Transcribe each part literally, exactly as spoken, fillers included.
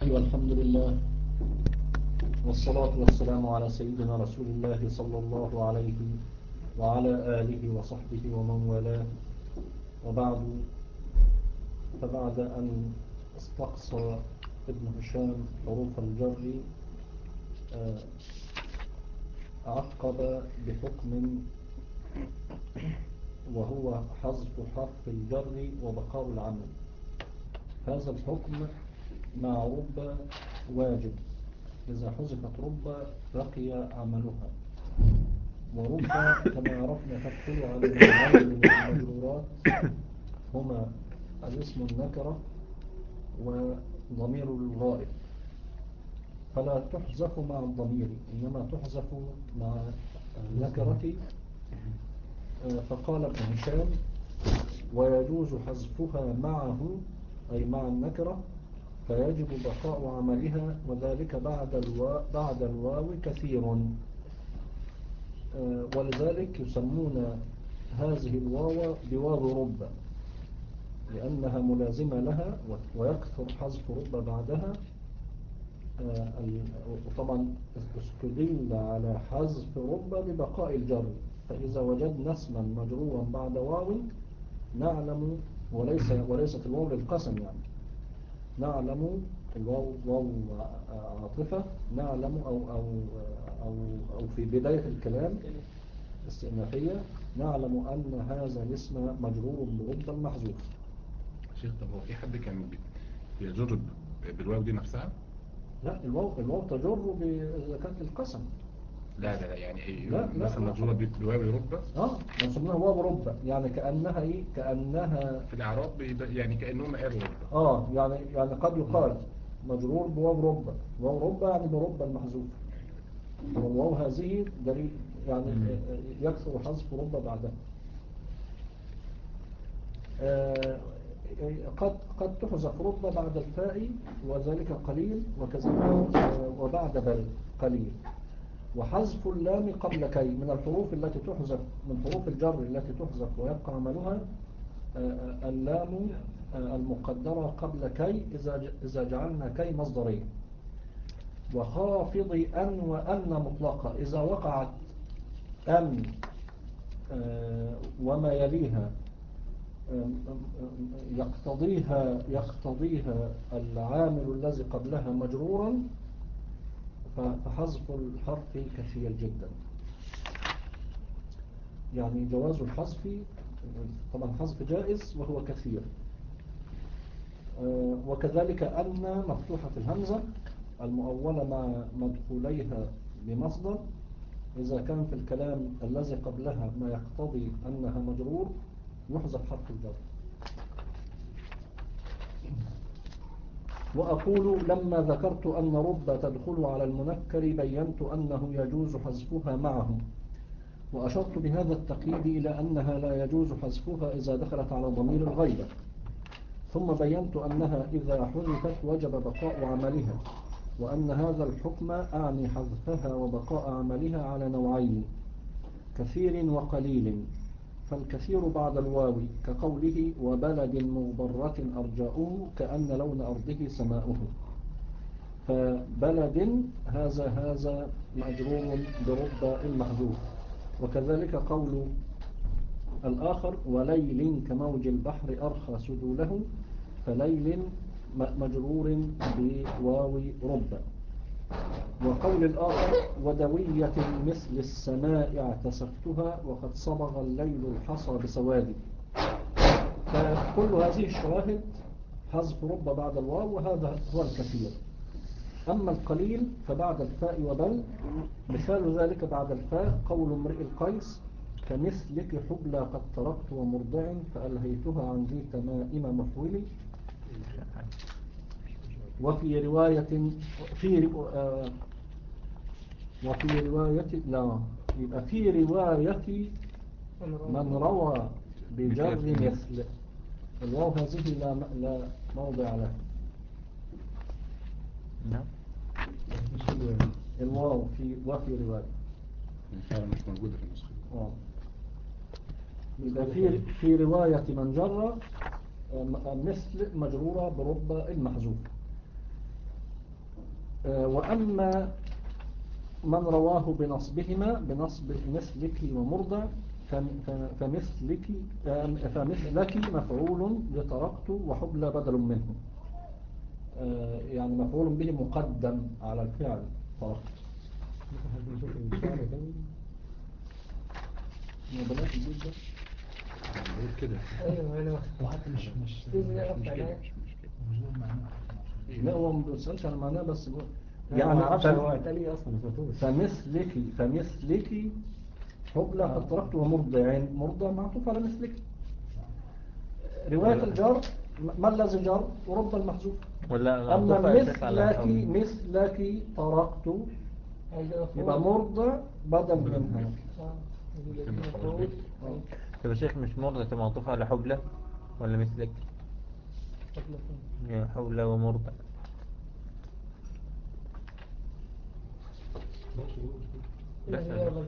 والحمد لله والصلاة والسلام على سيدنا رسول الله صلى الله عليه وعلى آله وصحبه ومن والاه، وبعد. فبعد أن استقصى ابن هشام حروف الجر عقب بحكم وهو حذف حرف الجر وبقاء العمل. هذا الحكم مع رب واجب، إذا حذفت رب بقي عملها. ورب كما عرفنا تدخل على نوعين من المجرورات، هما الاسم النكرة وضمير الغائب، فلا تحذف مع الضمير إنما تحذف مع النكرة. فقال ابن هشام: ويجوز حذفها معه أي مع النكرة، فيجب بقاء عملها، وذلك بعد الواو, بعد الواو كثير. ولذلك يسمون هذه الواو بواو رب، لأنها ملازمة لها، ويكثر حذف رب بعدها. وطبعا استدل على حذف رب ببقاء الجر، فإذا وجدنا اسما مجرورا بعد واو نعلم، وليس وليست الواو للقسم، يعني نعلم الواو واو عاطفة، نعلم أو, أو, أو, أو في بداية الكلام استئنافية، نعلم أن هذا الاسم مجرور برب المحذوف. شيخ، طب هو في حد كان بيجر بالواو دي نفسها؟ لا، الواو الواو تجر إذا كانت القسم. لا لا لا يعني ايه؟ لا لا مثلا مجرورة بواو رب. اه نسميها واو رب، يعني كأنها ايه كأنها في الإعراب يعني كأنهم قالوا رب. اه يعني يعني قد يقال مجرور بواو رب. واو رب يعني برب المحذوف، والواو هذه دليل يعني يكثر حذف رب بعدها. آه قد قد تحذف رب بعد الفاء وذلك قليل، وكذلك وبعد بل قليل. وحذف اللام قبل كي من الحروف التي تحذف، من حروف الجر التي تحذف ويبقى عملها اللام المقدرة قبل كي إذا إذا جعلنا كي مصدرية. وخافض أن وأن مطلقة إذا وقعت أن وما يليها يقتضيها يقتضيها العامل الذي قبلها مجرورا، فحذف الحرف كثير جدا. يعني جواز الحذف، طبعا حذف جائز وهو كثير. وكذلك أن مفتوحة الهمزة المؤولة مع مدخوليها بمصدر، إذا كان في الكلام الذي قبلها ما يقتضي أنها مجرور يحذف حرف الجر. وأقول لما ذكرت أن رب تدخل على المنكر بينت أنه يجوز حذفها معه، وأشرت بهذا التقييد إلى أنها لا يجوز حذفها إذا دخلت على ضمير الغيبة، ثم بينت أنها إذا حذفت وجب بقاء عملها، وأن هذا الحكم أعني حذفها وبقاء عملها على نوعين: كثير وقليل. فالكثير بعد الواو كقوله وبلد مغبرة أرجاؤه كأن لون أرضه سماؤه، فبلد هذا هذا مجرور برب المحذوف. وكذلك قول الآخر وليل كموج البحر أرخى سدوله، فليل مجرور بواو رب. وقول الآخر ودوية مثل السماء اعتسفتها وقد صبغ الليل الحصى بسواد. فكل هذه الشواهد حذف رب بعد الواو، وهذا هو الكثير. أما القليل فبعد الفاء وبل، مثال ذلك بعد الفاء قول امرئ القيس كمثلك حبلى قد تركت ومرضع فألهيتها عن ذي تمائم محولي. وفي رواية في آه وفي رواية لا يبقى في رواية من روى بجر مثل الواو هذه لا لا موضع لها. نعم، الواو في وفي رواية فعلا مش موجودة في النسخة. اه يبقى في في رواية من جر مثل مجرورة برب المحذوف. وأما من رواه بنصبهما بنصب مثلك ومرضع فمثلك فمثلك مفعول لتركت وحبلى بدل منه، يعني مفعول به مقدم على الفعل تركت. ما بلاش الجزء ده بقول كده. ايوه انا وحتى مش مش مش مشكلة مش مشكلة. لا هو ما بيسألش على معناه بس بقول يعني ما اعرفش هو قال ايه اصلا. فمثلك فمثلك حبلى قد تركت ومرضعين، مرضع معطوف على مثلك. رواية الجر ما الذي جر ورب المحذوف. ولا أما معطوف على مثلك مثلك تركت يبقى مرضع بدل منها. طب يا شيخ مش مرضى تبقى معطوف على حبلى ولا مثلك؟ يا حبلى ومرضى. بس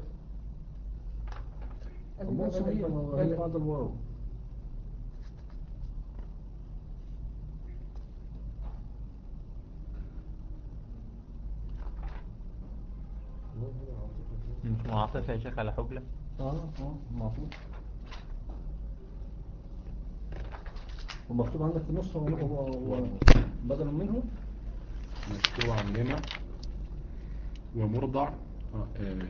مو صحيح هي بعد الواو. مش معطوف يا شيخ على حبلى؟ اه اه معطوف ومكتوب عندك في النص هو هو بدل منه مكتوب عندنا ومرضع اه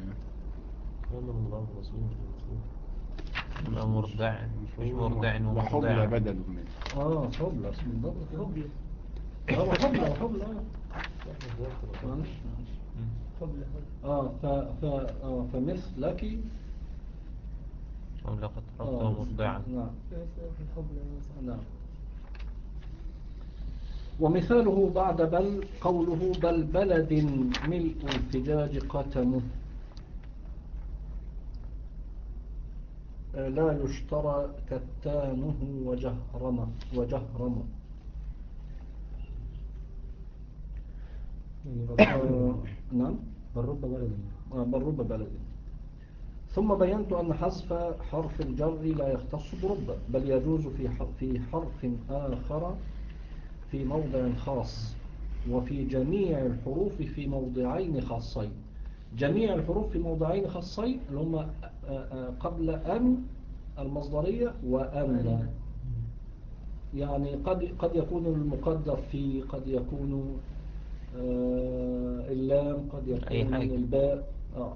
يبقى مرضع مش مرضع وحبلى ومرضع. بدل منه. اه حبلى اسم الضبط حبلى هو حبلى وحبلى معلش معلش حبلى اه ف ف اه فمثلك حبلى قد تركت اه ومرضعا. نعم حبلى نعم. ومثاله بعد بل قوله بل بلد ملء الفجاج قتمه لا يشترى كتانه وجهرمه وجهرمه. آه نعم بالرب بلد آه بالرب بلد. ثم بينت أن حذف حرف الجر لا يختص برب بل يجوز في في حرف آخر في موضع خاص وفي جميع الحروف في موضعين خاصين. جميع الحروف في موضعين خاصين اللي هم قبل أن المصدرية وأن، يعني قد قد يكون المقدر في، قد يكون اللام، قد أي يكون حاجة. الباء. آه.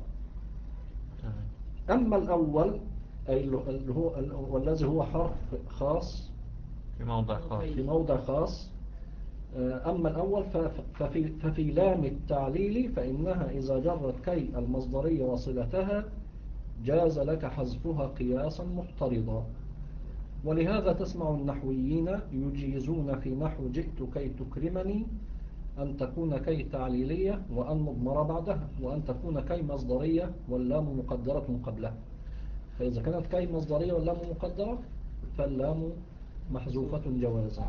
أما الأول أي اللي هو والذي هو حرف خاص في موضع خاص في موضع خاص. أما الأول ففي, ففي لام التعليل فإنها إذا جرت كي المصدرية وصلتها جاز لك حذفها قياسا محترضا. ولهذا تسمع النحويين يجيزون في نحو جئت كي تكرمني أن تكون كي تعليلية وأن مضمرة بعدها، وأن تكون كي مصدرية واللام مقدرة قبلها. فإذا كانت كي مصدرية واللام مقدرة فاللام محذوفة جوازا.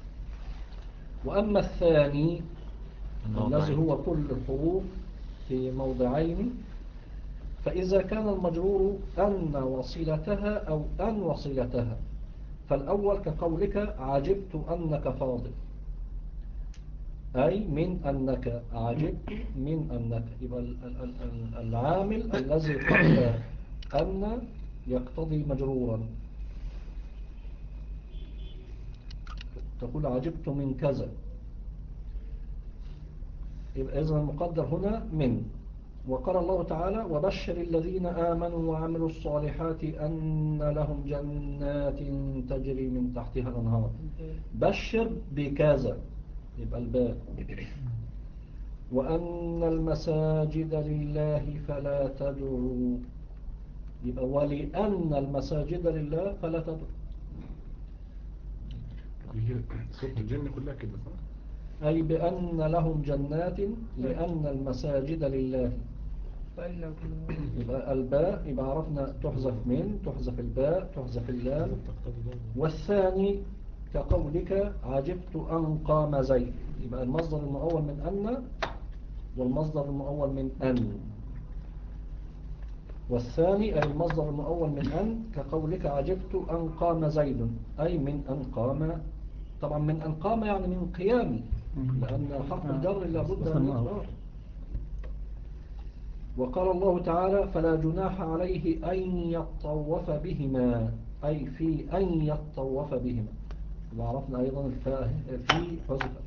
وأما الثاني الذي هو كل الحروف في موضعين فإذا كان المجرور أن وصلتها أو أن وصلتها فالأول كقولك عجبت أنك فاضل، أي من أنك، عجبت من أنك. يبقى العامل الذي قبل أن يقتضي مجرورا. تقول عجبت من كذا، يبقى إذن المقدر هنا من. وقال الله تعالى وبشر الذين آمنوا وعملوا الصالحات أن لهم جنات تجري من تحتها الأنهار. بشر بكذا يبقى الباء. وأن المساجد لله فلا تدعوا يبقى ولأن المساجد لله فلا تدعوا. هي سورة الجن كلها كده صح؟ أي بأن لهم جنات لأن المساجد لله. يبقى الباء يبقى عرفنا تحذف من، تحذف الباء، تحذف اللام. والثاني كقولك عجبت أن قام زيد، يبقى المصدر المؤول من أن والمصدر المؤول من أن. والثاني أي المصدر المؤول من أن كقولك عجبت أن قام زيد، أي من أن قام. طبعا من أن قام يعني من قيامي، لأن حرف الجر لابد اسم أن المعروف. يظهر. وقال الله تعالى فلا جناح عليه أن يطوف بهما، أي في أن يطوف بهما. وعرفنا أيضا الفاء في حذفت.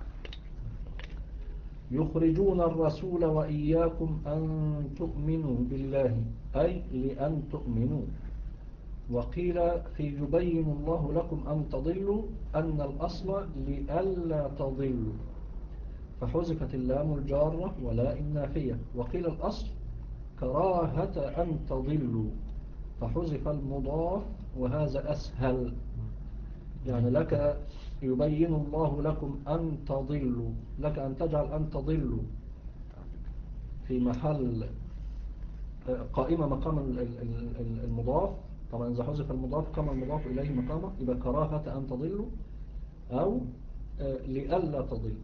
يخرجون الرسول وإياكم أن تؤمنوا بالله، أي لأن تؤمنوا. وقيل في يبين الله لكم أن تضلوا، أن الأصل لألا تضلوا، فحذفت اللام الجارة ولا النافية. وقيل الأصل كراهة أن تضلوا، فحذف المضاف وهذا أسهل. يعني لك يبين الله لكم أن تضلوا، لك أن تجعل أن تضلوا في محل قائمة مقام المضاف. طبعا إذا حذف المضاف قام المضاف إليه مقامه، يبقى كراهة أن تضلوا أو لألا تضلوا.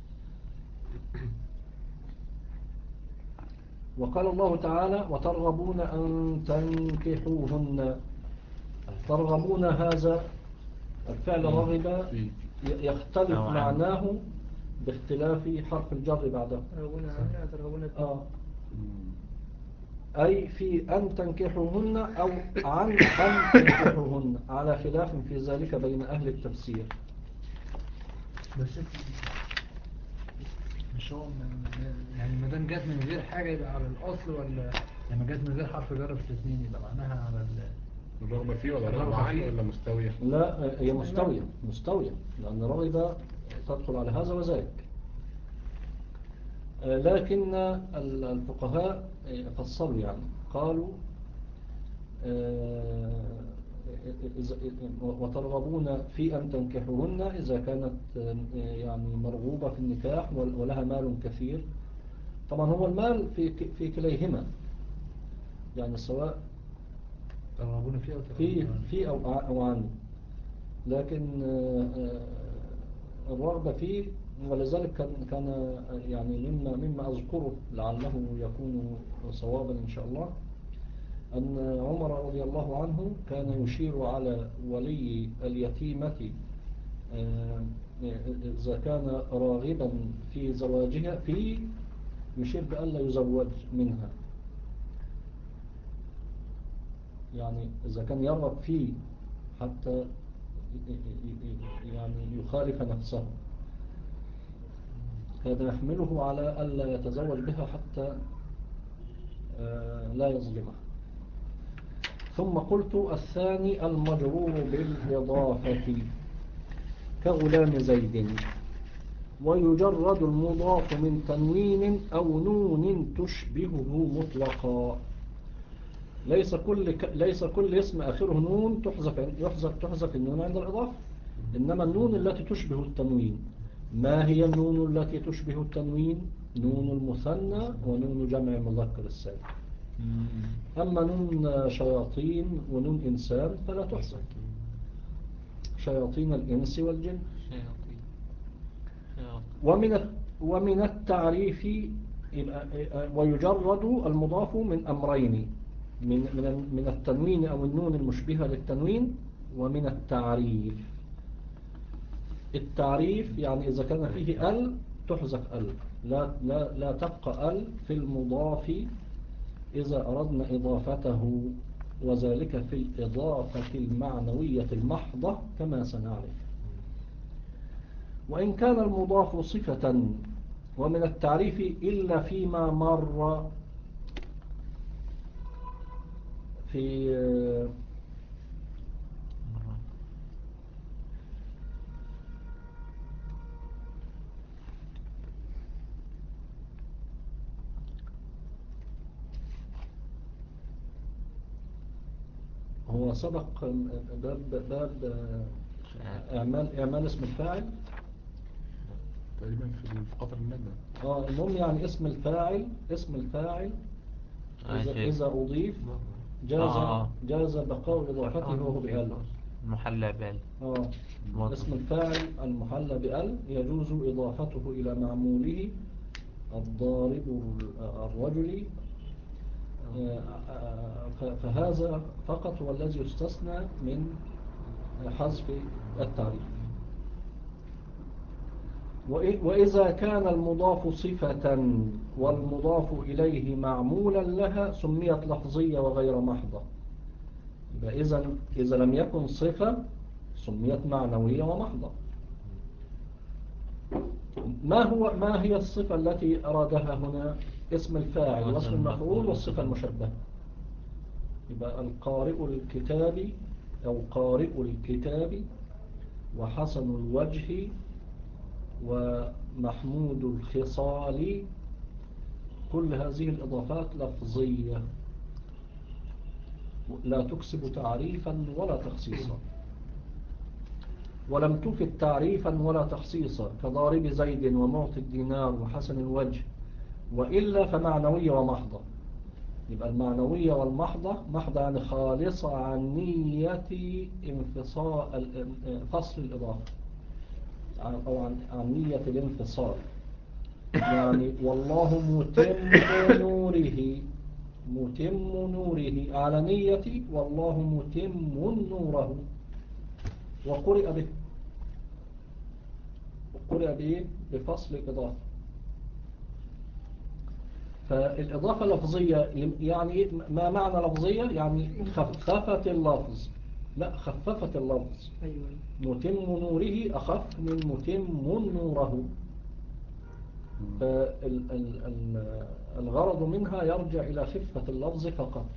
وقال الله تعالى وترغبون أن تنكحوهن. ترغبون هذا الفعل رغب يختلف معناه باختلاف حرف الجر بعده. ترغبون عنها ترغبون آه. أي في أن تنكحوهن أو عن أن تنكحوهن، على خلاف في ذلك بين أهل التفسير. بس مش هو يعني ما دام جت من غير حاجة يبقى على الأصل، ولا لما جت من غير حرف جر في الاثنين يبقى معناها على ال الرغبة فيه ولا الرغبة الرغبة عنه فيه؟ ولا مستوية؟ لا، هي مستوية مستوية لأن رغبة تدخل على هذا وذاك. لكن الفقهاء فصلوا، يعني قالوا وترغبون في أن تنكحوهن إذا كانت يعني مرغوبة في النكاح ولها مال كثير. طبعا هو المال في في كليهما، يعني سواء ترغبون فيه أو في ترغبون في أو أو عنه، لكن الرغبة فيه. ولذلك كان كان يعني مما مما أذكره لعله يكون صوابا إن شاء الله، أن عمر رضي الله عنه كان يشير على ولي اليتيمة إذا كان راغبا في زواجها في يشير بألا يزوج منها، يعني إذا كان يرغب فيه حتى يعني يخالف نفسه كان يحمله على ألا يتزوج بها حتى لا يظلمها. ثم قلت الثاني المجرور بالإضافة كغلام زيد، ويجرد المضاف من تنوين أو نون تشبهه مطلقا. ليس كل ك... ليس كل اسم آخره نون تحذف يحذف تحذف النون عند الإضافة، إنما النون التي تشبه التنوين. ما هي النون التي تشبه التنوين؟ نون المثنى ونون جمع مذكر السالم. أما نون شياطين ونون إنسان فلا تحذف، شياطين الإنس والجن. ومن ومن التعريف ويجرد المضاف من أمرين، من من من التنوين أو النون المشبهة للتنوين، ومن التعريف. التعريف يعني إذا كان فيه ال تحذف ال، لا لا لا تبقى ال في المضاف إذا أردنا إضافته، وذلك في الإضافة المعنوية المحضة كما سنعرف. وإن كان المضاف صفة. ومن التعريف إلا فيما مر في هو سبق باب باب إعمال إعمال اسم الفاعل تقريبا في قطر الندى. اه المهم يعني اسم الفاعل اسم الفاعل إذا, إذا أضيف جاز آه. جاز بقاء إضافته وهو بأل. المحلى بأل. اه اسم الفاعل المحلى بأل يجوز إضافته إلى معموله الضارب الرجل، فهذا فقط هو الذي يستثنى من حذف التعريف. وإ- وإذا كان المضاف صفة والمضاف إليه معمولا لها سميت لفظية وغير محضة. يبقى إذا إذا لم يكن صفة سميت معنوية ومحضة. ما هو ما هي الصفة التي أرادها هنا؟ اسم الفاعل واسم المفعول والصفة المشبهة. يبقى القارئ الكتاب أو قارئ الكتاب وحسن الوجه ومحمود الخصال، كل هذه الإضافات لفظية لا تكسب تعريفا ولا تخصيصا، ولم تفد تعريفا ولا تخصيصا كضارب زيد ومعطي الدينار وحسن الوجه، وإلا فمعنوية ومحضة. يبقى المعنوية والمحضة، محضة يعني خالصة عن نية انفصال فصل الإضافة أو عن, عن نية الانفصال. يعني والله متم نوره، متم نوره على نية والله متم نوره، وقرئ به، وقرئ به بفصل الإضافة. فالإضافة لفظية يعني ما معنى لفظية؟ يعني خففت اللفظ، لا خففت اللفظ. أيوة. متم نوره أخف من متم نوره. فالغرض منها يرجع إلى خفة اللفظ فقط.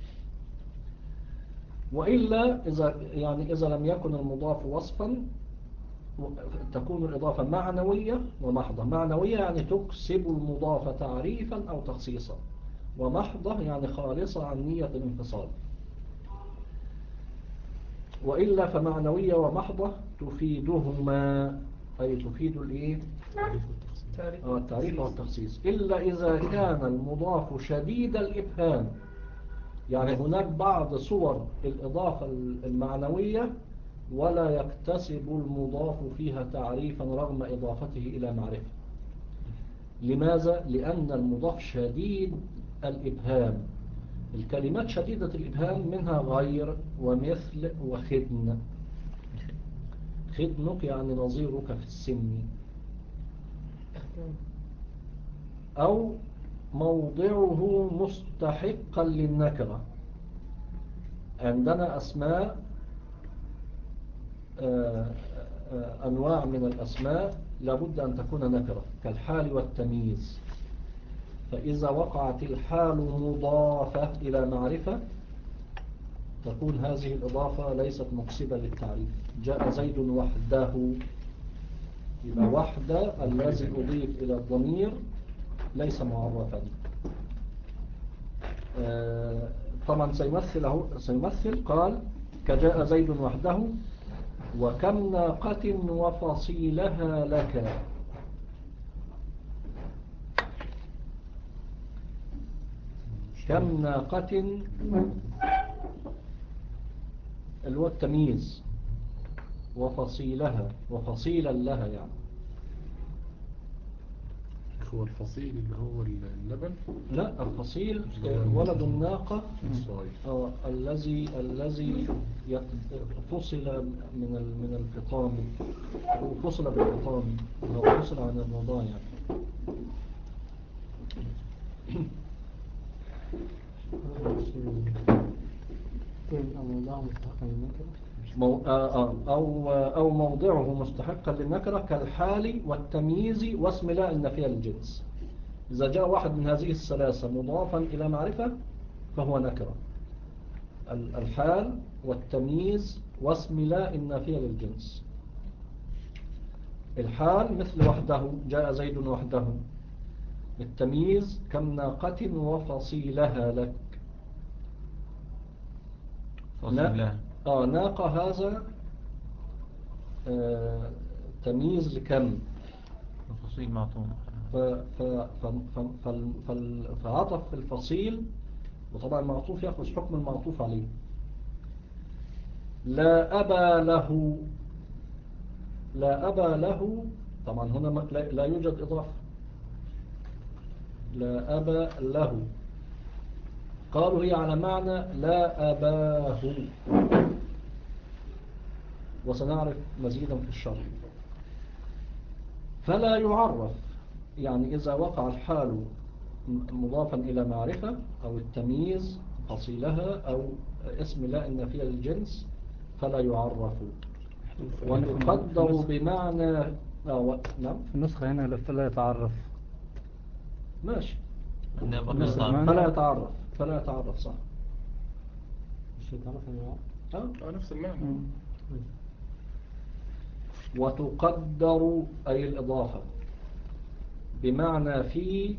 وإلا إذا يعني إذا لم يكن المضاف وصفا تكون الإضافة معنوية ومحضة. معنوية يعني تكسب المضاف تعريفا أو تخصيصا، ومحضة يعني خالصة عن نية الانفصال. وإلا فمعنوية ومحضة تفيدهما، أي تفيد الإيه؟ التعريف والتخصيص، إلا إذا كان المضاف شديد الإبهام. يعني هناك بعض صور الإضافة المعنوية ولا يكتسب المضاف فيها تعريفا رغم إضافته إلى معرفة. لماذا؟ لأن المضاف شديد الإبهام. الكلمات شديدة الإبهام منها غير ومثل وخدن. خدنك يعني نظيرك في السن، أو موضعه مستحقا للنكرة. عندنا أسماء أنواع من الأسماء لابد أن تكون نكرة كالحال والتمييز. فإذا وقعت الحال مضافة إلى معرفة تكون هذه الإضافة ليست مكسبة للتعريف. جاء زيد وحده، يبقى وحده الذي أضيف إلى الضمير ليس معرفا. طبعا سيمثل, سيمثل قال كجاء زيد وحده وكم ناقة وفصيلها لك. كم ناقة اللي هو التمييز، وفصيلها وفصيلا لها يعني. هو الفصيل اللي هو اللبن؟ لا، الفصيل ولد الناقة آه الذي الذي فصل من من الفطام، وفصل بالفطام أو فصل عن الرضاع يعني. مو آه أو أو موضعه مستحقا للنكرة كالحال والتمييز واسم لا النافية للجنس. إذا جاء واحد من هذه الثلاثة مضافا إلى معرفة فهو نكرة. الحال والتمييز واسم لا النافية للجنس. الحال مثل وحده، جاء زيد وحده. التمييز كم ناقة وفصيلها لك. فصيلها آه ناقة هذا آه تمييز لكم، وفصيل معطوم. فعطف في الفصيل، وطبعا المعطوف يأخذ حكم المعطوف عليه. لا أبا له، لا أبا له طبعا هنا لا يوجد إضافة. لا أبا له قالوا هي على معنى لا أباه، وسنعرف مزيدا في الشرح. فلا يعرف، يعني إذا وقع الحال مضافا إلى معرفة أو التمييز فصيلها أو اسم لا إن فيها الجنس فلا يعرف. وتقدر بمعنى آه نعم في النسخة هنا فلا يتعرف. ماشي. عندنا برضه نسخ يتعرف. ما- فلا يتعرف فلا يتعرف صح. مش يتعرف يعني آه. اه نفس المعنى. مم. وتقدر أي الإضافة بمعنى في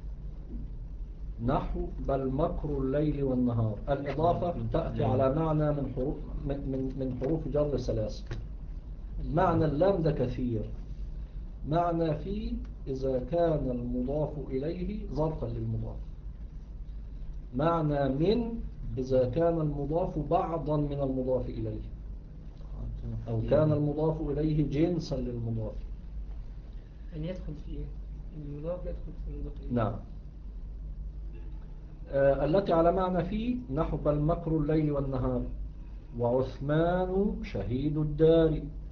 نحو بل مكر الليل والنهار. الإضافة تأتي على معنى من حروف من من حروف جر ثلاثة. معنى اللام ده كثير. معنى في إذا كان المضاف إليه ظرفا للمضاف. معنى من إذا كان المضاف بعضا من المضاف إليه أو كان المضاف إليه جنسا للمضاف. أن يدخل في إيه؟ المضاف يدخل في المضاف إليه. نعم. آه التي على معنى في نحو بل مكر الليل والنهار. وعثمان شهيد الدار.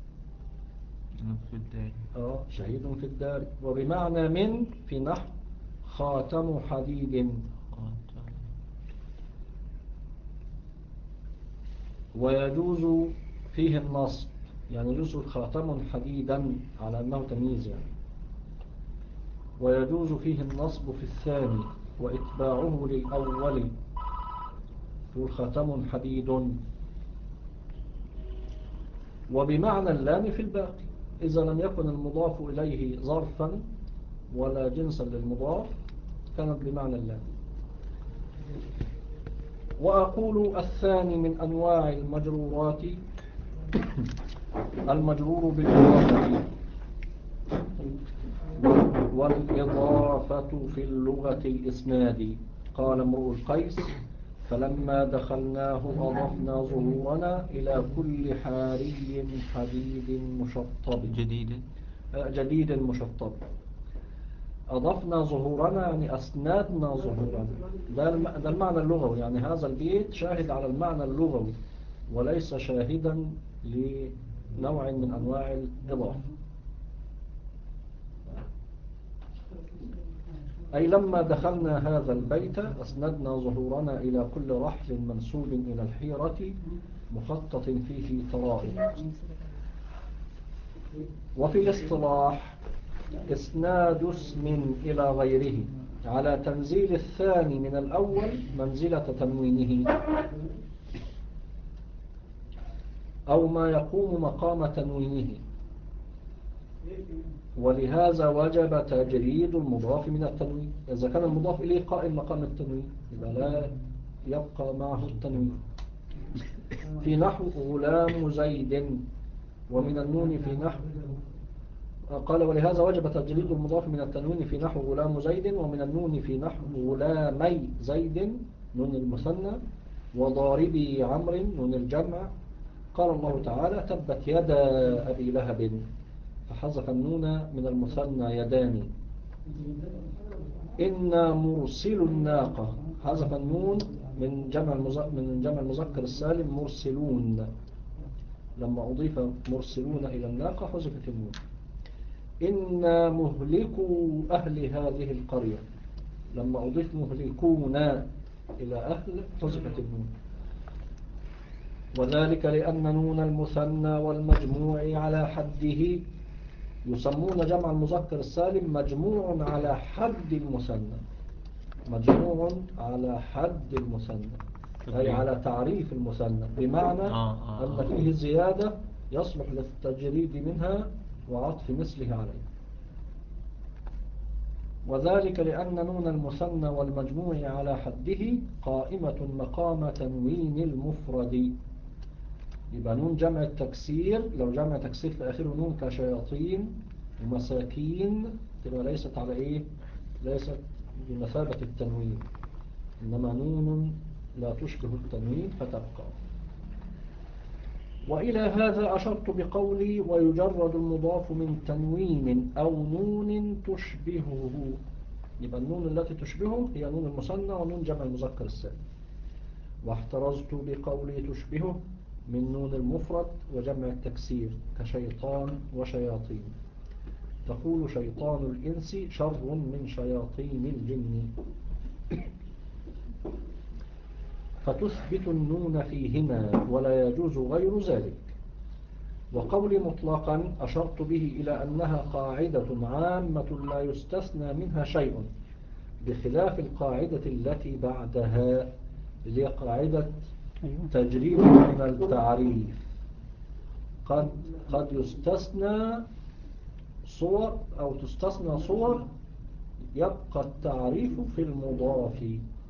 في الدار. آه شهيد في الدار. وبمعنى من في نحو خاتم حديد. ويجوز فيه النصب، يعني يجوز خاتم حديدا على أنه تمييز يعني. ويجوز فيه النصب في الثاني وإتباعه للأول يقول خاتم حديد. وبمعنى اللام في الباقي إذا لم يكن المضاف إليه ظرفا ولا جنسا للمضاف كانت بمعنى اللام. وأقول الثاني من أنواع المجرورات المجرور بالإضافة. والإضافة في اللغة الإسناد. قال امرؤ القيس فلما دخلناه أضفنا ظهورنا إلى كل حاري حديد مشطب. جديد جديد مشطب. أضفنا ظهورنا يعني أسندنا ظهورنا. ده المعنى اللغوي، يعني هذا البيت شاهد على المعنى اللغوي وليس شاهدا لنوع من أنواع الإضافة. أي لما دخلنا هذا البيت أسندنا ظهورنا إلى كل رحل منسوب إلى الحيرة مخطط فيه طرائق. وفي الاصطلاح إسناد اسم إلى غيره على تنزيل الثاني من الأول منزلة تنوينه أو ما يقوم مقام تنوينه. ولهذا وجب تجريد المضاف من التنوين. إذا كان المضاف إليه قائم مقام التنوين يبقى لا يبقى معه التنوين. في نحو غلام زيد. ومن النون في نحو قال ولهذا وجب تجريد المضاف من التنوين في نحو غلام زيد. ومن النون في نحو غلامي زيد نون المثنى. وضاربي عمرو نون الجمع. قال الله تعالى تبت يدا أبي لهب فحذف النون من المثنى يدان. إن مرسل الناقة حذف النون من جمع من جمع المذكر السالم مرسلون. لما أضيف مرسلون إلى الناقة حذفت النون. إن مهلكوا أهل هذه القرية. لما أضيف مهلكون إلى أهل حذفت النون. وذلك لأن نون المثنى والمجموع على حده يسمون جمع المذكر السالم مجموع على حد المثنى. مجموع على حد المثنى أي على تعريف المثنى بمعنى أن فيه زيادة يصلح للتجريد منها وعطف مثله عليه. وذلك لأن نون المثنى والمجموع على حده قائمة مقام تنوين المفرد. يبقى نون جمع التكسير لو جمع تكسير في آخره نون كشياطين ومساكين تبقى ليست على إيه؟ ليست بمثابة التنوين إنما نون لا تشبه التنوين فتبقى. وإلى هذا أشرت بقولي ويجرد المضاف من تنوين أو نون تشبهه. يبقى النون التي تشبهه هي نون المثنى ونون جمع المذكر السالم. واحترزت بقولي تشبهه من نون المفرد وجمع التكسير كشيطان وشياطين. تقول شيطان الإنس شر من شياطين الجن، فتثبت النون فيهما ولا يجوز غير ذلك. وقولي مطلقا أشرت به إلى أنها قاعدة عامة لا يستثنى منها شيء، بخلاف القاعدة التي بعدها اللي هي قاعدة تجريد من التعريف. قد, قد يستثنى صور أو تستثنى صور يبقى التعريف في المضاف.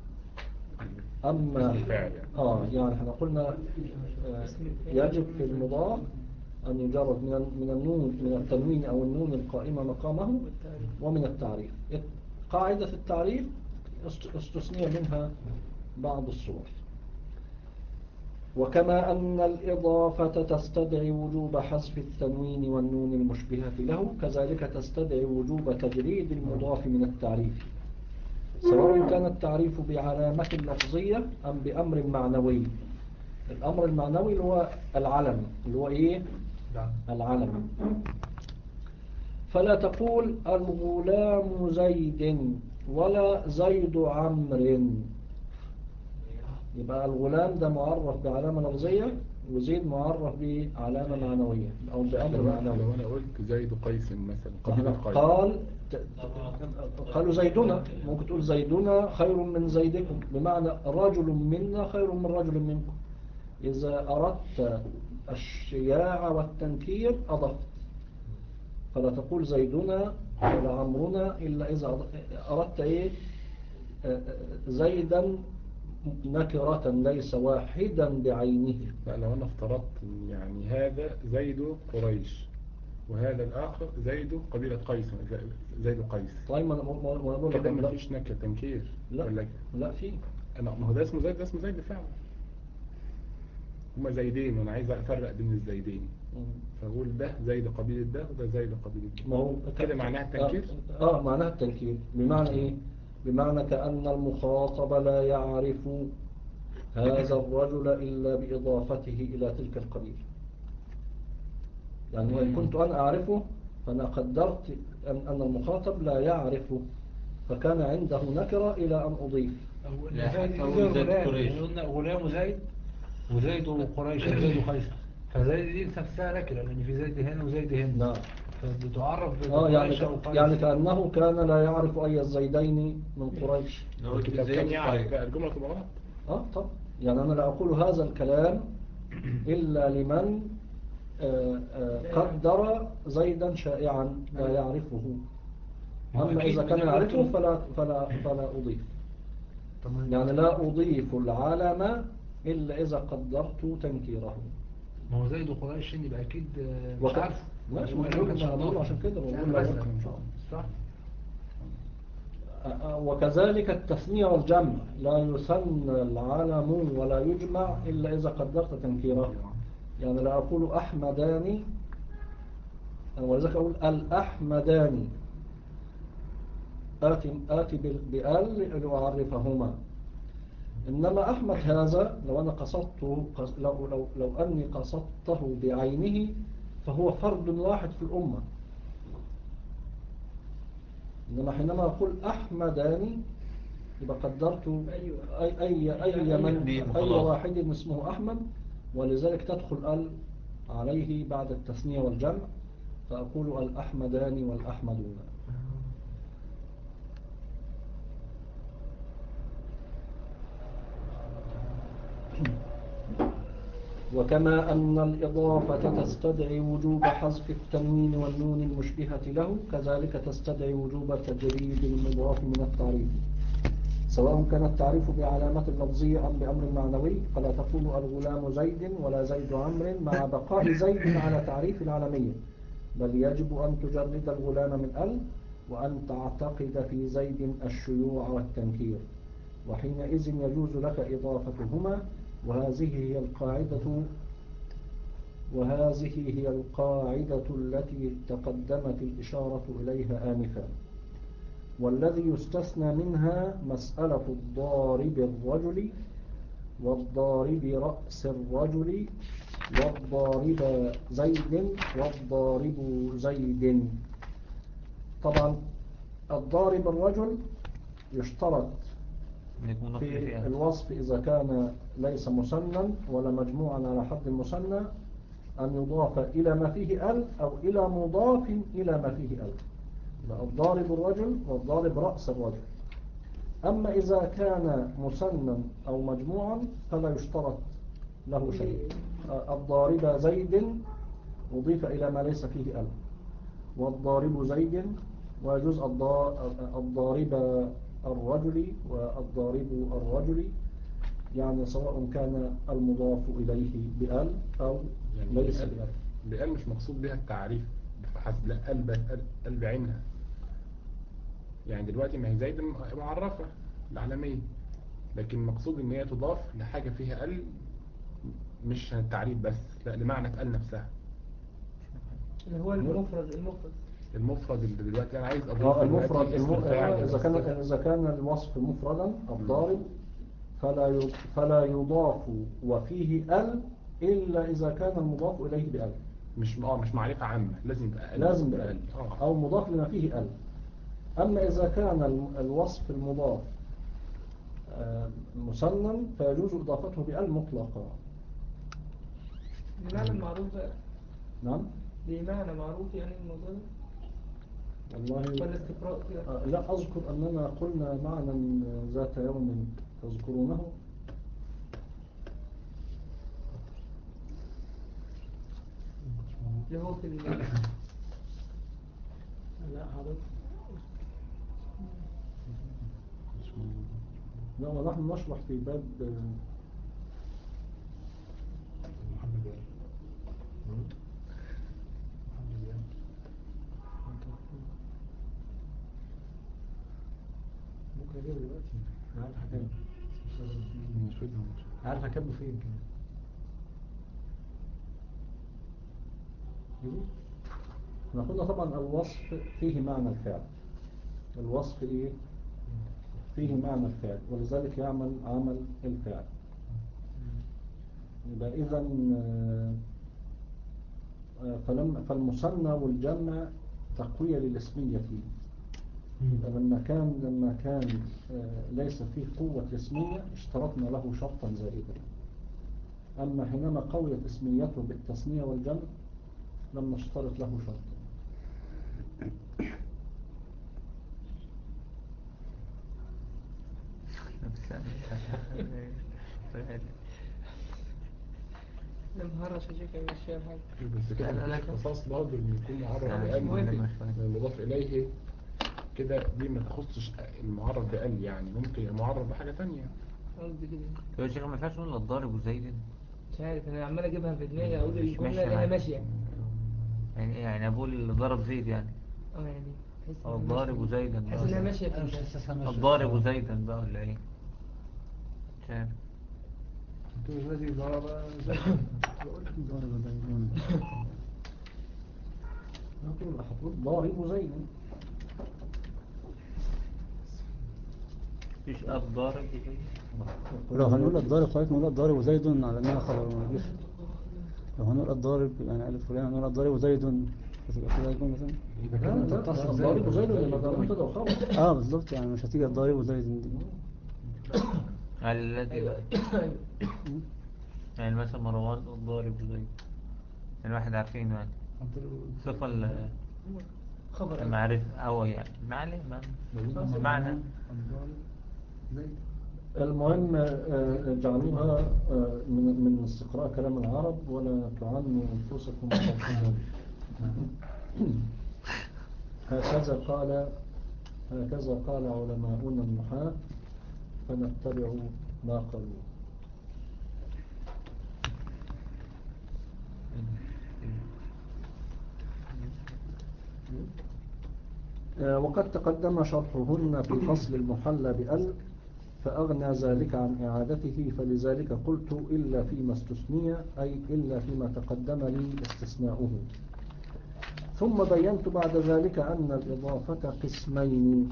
أما آه يعني احنا قلنا آه يجب في المضاف أن يجرد من من النون من التنوين أو النون القائمة مقامه ومن التعريف. قاعدة التعريف استثني منها بعض الصور. وكما أن الإضافة تستدعي وجوب حذف التنوين والنون المشبهة له، كذلك تستدعي وجوب تجريد المضاف من التعريف، سواء كان التعريف بعلامة لفظية أم بأمر معنوي. الأمر المعنوي اللي هو العلم، اللي هو إيه؟ العلم. فلا تقول الغلام زيد ولا زيد عمرو، يبقى الغلام ده معرف بعلامة لفظية وزيد معرف بعلامة معنوية أو بأمر معنوي. لو أنا قلت زيد قيس مثلا قبيلة قيس، قال قالوا زيدنا، ممكن تقول زيدنا خير من زيدكم، بمعنى رجل منا خير من رجل منكم. إذا أردت الشياع والتنكير أضفت، فلا تقول زيدنا ولا عمرنا إلا إذا أردت إيه؟ زيدا نكرة ليس واحدا بعينه. لا، لو أنا افترضت يعني هذا زيد قريش وهذا الآخر زيد قبيلة قيس، زيد قيس، طيب ما بقول كده ما فيش نكرة تنكير. لا ولا لا في، أنا ما هو ده اسمه زيد، ده اسمه زيد فعلا. هما زيدين وأنا عايز أفرق بين الزيدين، فأقول ده زيد قبيلة ده وده زيد قبيلة ده. ما هو كده معناها التنكير. آه, آه معناها التنكير. بمعنى إيه؟ بمعنى كأن المخاطب لا يعرف هذا الرجل إلا بإضافته إلى تلك القبيلة. يعني وإن كنت أنا أعرفه فأنا قدرت أن, أن المخاطب لا يعرفه، فكان عنده نكرة إلى أن أضيف. قلنا غلام زيد وزيد قريش وزيد قيس، فزيد دي نفسها نكرة لأن في زيد هنا وزيد هنا. نعم. فبتعرف آه يعني, بقريش أو قيس. يعني كأنه كان لا يعرف أي الزيدين من قريش. لو كان يعرف بقى الجملة تبقى غلط. آه طب يعني أنا لا أقول هذا الكلام إلا لمن آه آه قدر زيدا شائعا لا يعرفه. أما إذا كان يعرفه فلا, فلا, فلا أضيف. يعني لا أضيف العالم إلا إذا قدرت تنكيره. ما هو زيد قريش يبقى أكيد مش وك... عارفه. ماشي، ما بقول عشان كده بقول لا صح. وكذلك التثنية والجمع لا يثنى العالم ولا يجمع إلا إذا قدرت تنكيره. يعني لا أقول أحمداني ولذلك أقول الأحمداني آتي, آتي بأل لأعرفهما. إنما أحمد هذا لو أنا قصدته لو, لو, لو أني قصدته بعينه فهو فرد واحد في الأمة. إنما حينما أقول أحمداني يبقى قدرت أي, أي, أي, من أي واحد اسمه أحمد، ولذلك تدخل ال عليه بعد التثنية والجمع، فأقول الأحمداني والأحمدون. وكما أن الإضافة تستدعي وجوب حذف التنوين والنون المشبهة له، كذلك تستدعي وجوب تجريد المضاف من التعريف، سواء كان التعريف بعلامة لفظية أم بأمر معنوي. فلا تقول الغلام زيد ولا زيد عمرو مع بقاء زيد على تعريف العالمية، بل يجب أن تجرد الغلام من ال وأن تعتقد في زيد الشيوع والتنكير، وحينئذ يجوز لك إضافتهما. وهذه هي القاعدة وهذه هي القاعدة التي تقدمت الإشارة إليها آنفا. والذي يستثنى منها مسألة الضارب الرجل والضارب رأس الرجل والضارب زيد والضارب زيد. طبعا الضارب الرجل يشترط يكون في فيه الوصف إذا كان ليس مثنى ولا مجموعا على حد المثنى أن يضاف إلى ما فيه ال أو إلى مضاف إلى ما فيه ال. الضارب الرجل والضارب رأس الرجل. أما إذا كان مثنى أو مجموعا فلا يشترط له شيء. الضارب زيد أضيف إلى ما ليس فيه ال، والضارب زيد، ويجوز الضارب الرجل والضارب الرجل، يعني سواء كان المضاف إليه بأل أو يعني ليس بأل- بأل. بأل مش مقصود بها التعريف بحسب، لا قلب قلب بعينها. يعني دلوقتي ما هي زيد معرفة العالمية، لكن المقصود ان هي تضاف لحاجة فيها ال، مش التعريف بس، لا لمعنى ال نفسها. اللي هو المفرد المفرد المفرد اللي دلوقتي انا عايز آه، اضيف المفرد دلوقتي اسم الم- الفاعل إذا كان والصفة. إذا كان الوصف مفردا الضارب فلا ي- فلا يضاف وفيه ال إلا إذا كان المضاف إليه بأل. مش اه مش معرفة عامة، لازم يبقى ال. لازم بأل اه أو مضاف لما فيه ال. أما إذا كان الم- الوصف المضاف آه، مثنى فيجوز إضافته بأل مطلقا. بمعنى معروف بقى، نعم. بمعنى معروف يعني الموضوع ده، والله ولا استقراء كده؟ آه، لا أذكر أننا قلنا معنى ذات يوم تذكرونه. اللي هو في ال... لا حضرتك لا، ونحن نشرح في باب آه، محمد يعني. محمد يعني. ممكن اجيبه دلوقتي. انا عارف هكتبه. مش فاهم. عارف هكتبه فين كمان. يقول احنا قلنا طبعا الوصف فيه معنى الفعل. الوصف ايه؟ فيه معنى الفعل، ولذلك يعمل عمل الفعل. يبقى اذا فلما فالمثنى والجمع تقوية للاسمية فيه. يبقى لما كان لما كان آه، ليس فيه قوة اسمية اشترطنا له شرطا زائدا. أما حينما قويت اسميته بالتثنية والجمع لم نشترط له شرطا. ده مهرش يا شيخ مش فاهم حاجة. بس كده لا، لا، مفيش لا. قصاص برضه ان يكون معرف يعني بأل موافق. من المضاف اليه كده، دي ما تخصش المعرف بأل، يعني ممكن المعرف بحاجة تانية. قصدي كده يا شيخ ما ينفعش نقول الضارب وزيد. مش عارف، انا عمال اجيبها في دماغي اقول مش الجملة ماشية الاقيها معاك. ماشية. يعني يعني أقول اللي ضرب زيد يعني. اه يعني تحس أو انها الضارب ماشية. وزيدا تحس بقى. انها ماشية في انا مش ال- حاسسها ماشية. الضارب وزيدا بقى ولا إيه؟ مش عارف. انتوا الذي ضرب هتقول هتقول ضارب زيد. مفيش الضارب وزيد. لو هنقول الضارب خلاص نقول الضارب زيد على انها خبر ما يجيش. لو هنقول الضارب يعني الف فلان هنقول الضارب زيد هتبقى كده يكون مثلا. اذا لا كان لا تتصل ضارب زيد زي لما ده مبتدا وخبر. اه بالظبط، يعني مش هتيجي الضارب زيد دي. على الذي ايوه بقى. ايوه. يعني مثلا مروان الضارب وزيد. يعني واحد عارفينه يعني. صفة ال- خبر أيوة. المعرفة أو يعني ما عليه ما معنى. الضارب زيد. المهم آه، جعلوها آه، من من استقراء كلام العرب ولا تعنوا أنفسكم بالحجج. هكذا قال هكذا قال علماؤنا النحاة فنتبع ما قالوا. آه، وقد تقدم شرحهن في فصل المحلى بأل فأغنى ذلك عن إعادته، فلذلك قلت إلا فيما استثني أي إلا فيما تقدم لي استثناؤه. ثم بينت بعد ذلك أن الإضافة قسمين: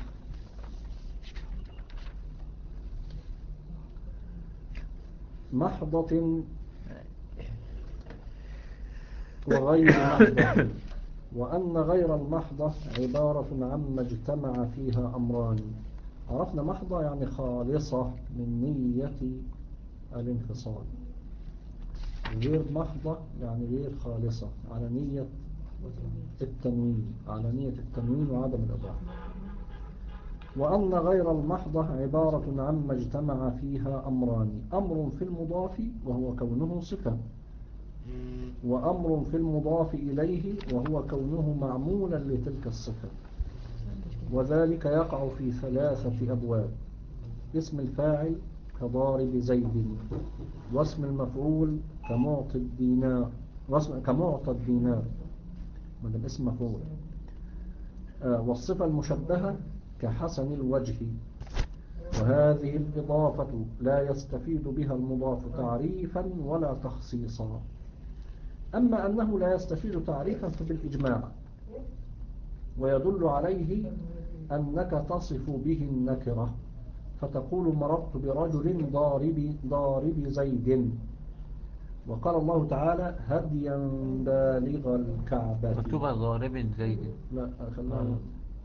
محضة وغير محضة. وأن غير المحضة عبارة عما اجتمع فيها أمران. عرفنا محضة يعني خالصة من نية الانفصال، غير محضة يعني غير خالصة على نية التنوين، على نية التنوين وعدم الإضافة. وأن غير المحضة عبارة عما اجتمع فيها أمران، أمر في المضاف وهو كونه صفة، وأمر في المضاف إليه وهو كونه معمولا لتلك الصفة. وذلك يقع في ثلاثة أبواب: اسم الفاعل كضارب زيد، واسم المفعول كمعطي الدينار، واسم كمعطى الدينار من اسم مفعول، آه والصفة المشبهة كحسن الوجه. وهذه الإضافة لا يستفيد بها المضاف تعريفا ولا تخصيصا. أما أنه لا يستفيد تعريفا فبالإجماع، ويدل عليه أنك تصف به النكرة، فتقول مررت برجل ضارب ضارب زيد. وقال الله تعالى هديا بالغ الكعبة. مكتوبة ضارب زيد. لا خلنا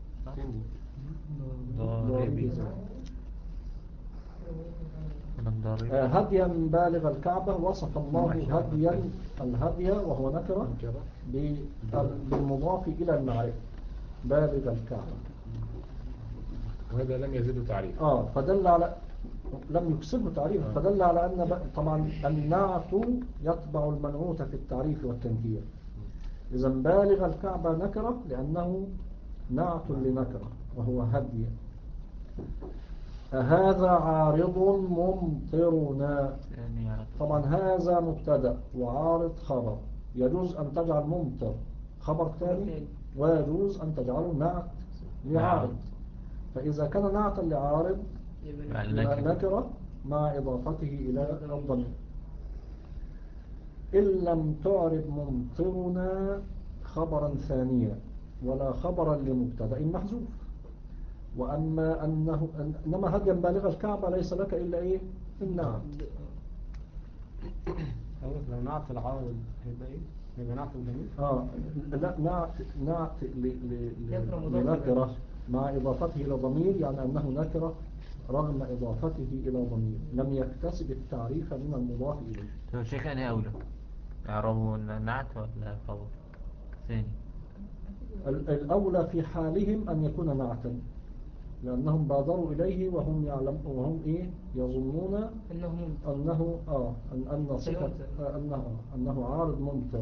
ضارب زيد. ضارب. آه، هديا بالغ الكعبة. وصف الله هديا الهدي وهو نكرة بالمضاف إلى المعرفة بالغ الكعبة، وهذا لم يزيد تعريف. آه فدل على لم يكسبه تعريف، آه. فدل على أن طبعا النعت يتبع المنعوت في التعريف والتنكير. إذا بالغ الكعبة نكرة لأنه نعت لنكرة وهو هدي. هذا عارض ممطرنا. طبعا هذا مبتدأ وعارض خبر، يجوز أن تجعل ممطر خبر ثاني، ويجوز أن تجعله نعت لعارض. فإذا كان نعتا لعارض يبقى نكرة مع إضافته إلى الضمير. إن لم تعرض ممطرنا خبرا ثانيا ولا خبرا لمبتدأ محذوف. وأما أنه إنما هديا بالغ الكعبة ليس لك إلا إيه النعت. لو نعت العارض هيبقى إيه؟ هيبقى نعت الضمير؟ آه لا نعت نعت لنكرة مع إضافته إلى ضمير، يعني أنه نكرة رغم إضافته إلى ضمير لم يكتسب التعريف من المضاف إليه. طيب الشيء كان أولى يعربوا نعت ولا خبر ثاني؟ الأولى في حالهم أن يكون نعتا، لأنهم بادروا إليه وهم يعلم وهم إيه يظنون أنه أنه آه أن أن صفة أنه أنه عارض ممطر.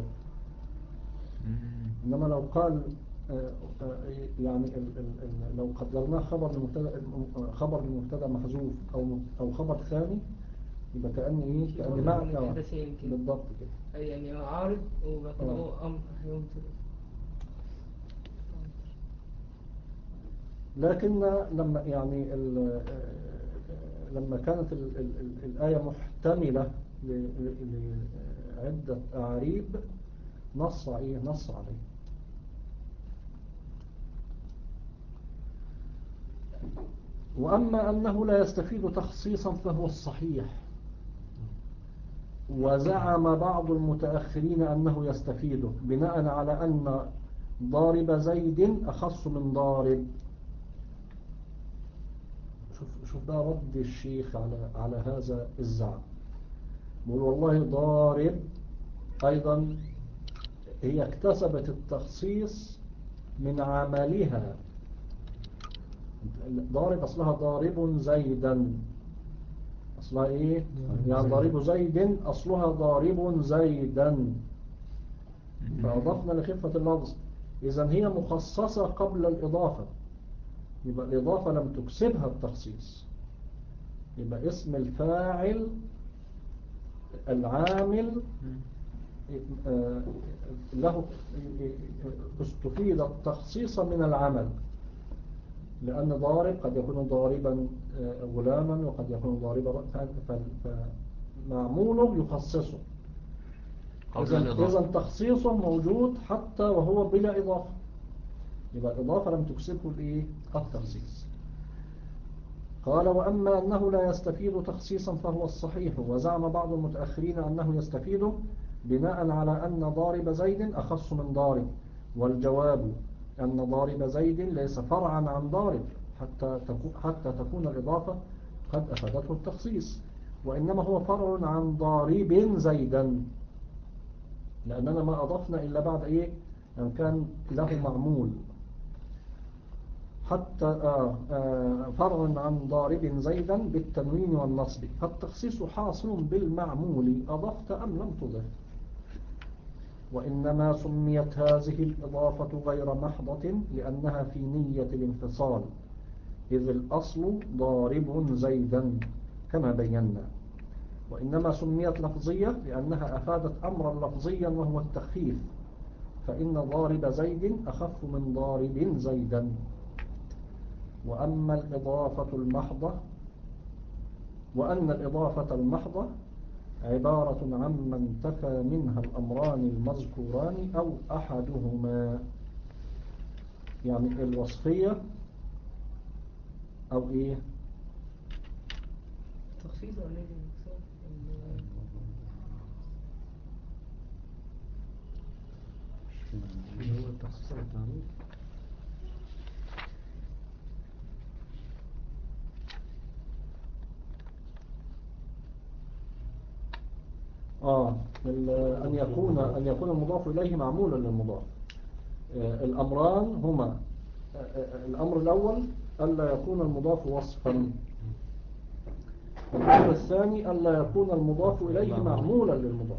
إنما لو قال آه آه يعني ال ال ال لو قدرناه خبر لمبتدا خبر لمبتدا محذوف أو أو خبر ثاني يبقى كأن إيه كأن معنى بالضبط كده. يعني عارض وبعدين أمر يمطر. لكن لما يعني لما كانت ال ال ال الآية محتملة لعدة أعاريب نص عليه نص عليه. وأما أنه لا يستفيد تخصيصا فهو الصحيح. وزعم بعض المتأخرين أنه يستفيده بناء على أن ضارب زيد أخص من ضارب. شوف شوف ده رد الشيخ على على هذا الزعم. بقول والله ضارب أيضا هي اكتسبت التخصيص من عملها. ضارب أصلها ضارب زيدا، أصلها إيه؟ يعني ضارب زيد أصلها ضارب زيدا، فأضفنا لخفة اللفظ. إذن هي مخصصة قبل الإضافة، يبقى الإضافة لم تكسبها التخصيص. يبقى اسم الفاعل العامل له استفيد التخصيص من العمل، لأن ضارب قد يكون ضاربا غلاما وقد يكون ضاربا، فمعموله يخصصه. إذن تخصيصه موجود حتى وهو بلا إضافة، يبقى الإضافة لم تكسبه الإيه؟ التخصيص. قال وأما أنه لا يستفيد تخصيصا فهو الصحيح. وزعم بعض المتأخرين أنه يستفيد بناء على أن ضارب زيد أخص من ضارب، والجواب أن ضارب زيد ليس فرعا عن ضارب حتى تكون, حتى تكون الإضافة قد أفادته التخصيص، وإنما هو فرع عن ضارب زيدا، لأننا ما أضفنا إلا بعد إيه أن كان له معمول. حتى آه آه فرع عن ضارب زيدا بالتنوين والنصب، فالتخصيص حاصل بالمعمول أضفت أم لم تضف. وإنما سميت هذه الإضافة غير محضة لأنها في نية الانفصال، إذ الأصل ضارب زيدا كما بينا. وإنما سميت لفظية لأنها أفادت أمرا لفظيا وهو التخفيف، فإن ضارب زيد أخف من ضارب زيدا. وأما الإضافة المحضة وأن الإضافة المحضة عبارة عما انتفى منها الأمران المذكوران أو أحدهما، يعني الوصفية أو إيه تخصيص أو نية الانفصال. هو التخصيص والتعميم. آه أن يكون أن يكون المضاف إليه معمولا للمضاف. الأمران هما الأمر الأول ألا يكون المضاف وصفا، الأمر الثاني ألا يكون المضاف إليه معمولا للمضاف.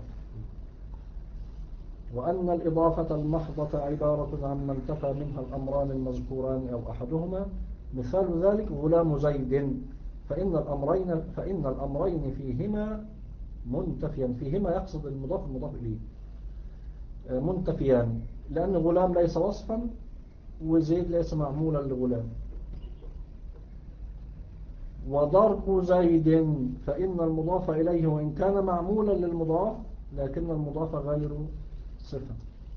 وأن الإضافة المحضة عبارة عما انتفى منها الأمران المذكوران أو أحدهما، مثال ذلك غلام زيد، فإن الأمرين فإن الأمرين فيهما منتفيا، فيهما يقصد المضاف المضاف إليه منتفيان، لأن غلام ليس وصفا وزيد ليس معمولا لغلام. وضرب زيد فإن المضاف إليه وإن كان معمولا للمضاف لكن المضاف غير صفة.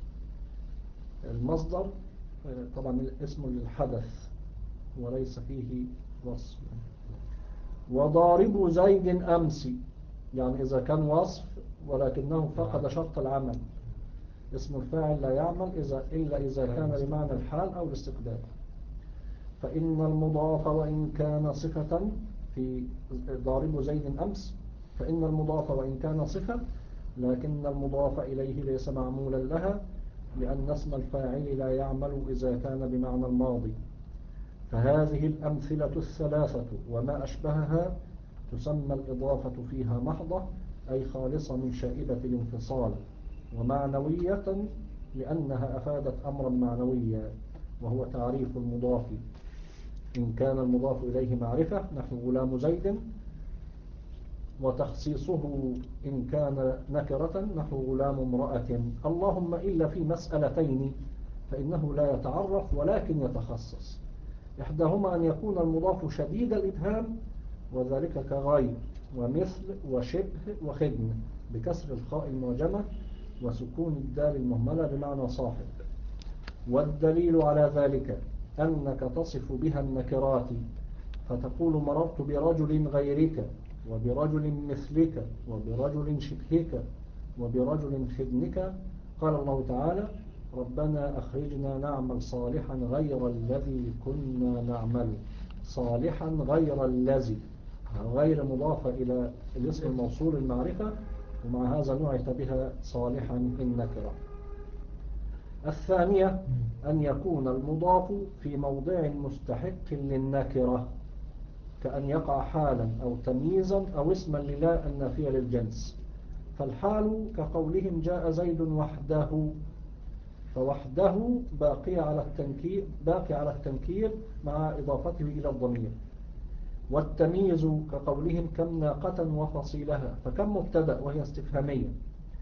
المصدر طبعا اسم للحدث وليس فيه وصف. وضارب زيد أمس، يعني إذا كان وصف ولكنه فقد شرط العمل، اسم الفاعل لا يعمل إذا إلا إذا كان بمعنى الحال أو الاستقبال. فإن المضاف وإن كان صفة في ضارب زيد أمس، فإن المضاف وإن كان صفة لكن المضاف إليه ليس معمولا لها، لأن اسم الفاعل لا يعمل إذا كان بمعنى الماضي. فهذه الأمثلة الثلاثة وما أشبهها تسمى الإضافة فيها محضة، أي خالصة من شائبة الانفصال، ومعنوية لأنها أفادت أمرا معنويا وهو تعريف المضاف. إن كان المضاف إليه معرفة نحو غلام زيد، وتخصيصه إن كان نكرة نحو غلام امرأة، اللهم إلا في مسألتين فإنه لا يتعرف ولكن يتخصص. إحداهما أن يكون المضاف شديد الإبهام، وذلك كغير ومثل وشبه وخدم بكسر الخاء المعجمة وسكون الدال المهملة بمعنى صاحب. والدليل على ذلك أنك تصف بها النكرات، فتقول مررت برجل غيرك وبرجل مثلك وبرجل شبهك وبرجل خدمك. قال الله تعالى ربنا أخرجنا نعمل صالحا غير الذي كنا نعمل، صالحا غير الذي، غير مضافة إلى الاسم الموصول المعرفة، ومع هذا نعت بها صالحا النكرة. الثانية أن يكون المضاف في موضع مستحق للنكرة، كأن يقع حالا أو تمييزا أو اسما للا النافية للجنس. فالحال كقولهم جاء زيد وحده، فوحده باقي على التنكير باقي على التنكير مع إضافته إلى الضمير. والتمييز كقولهم كم ناقة وفصيلها، فكم مبتدأ وهي استفهامية،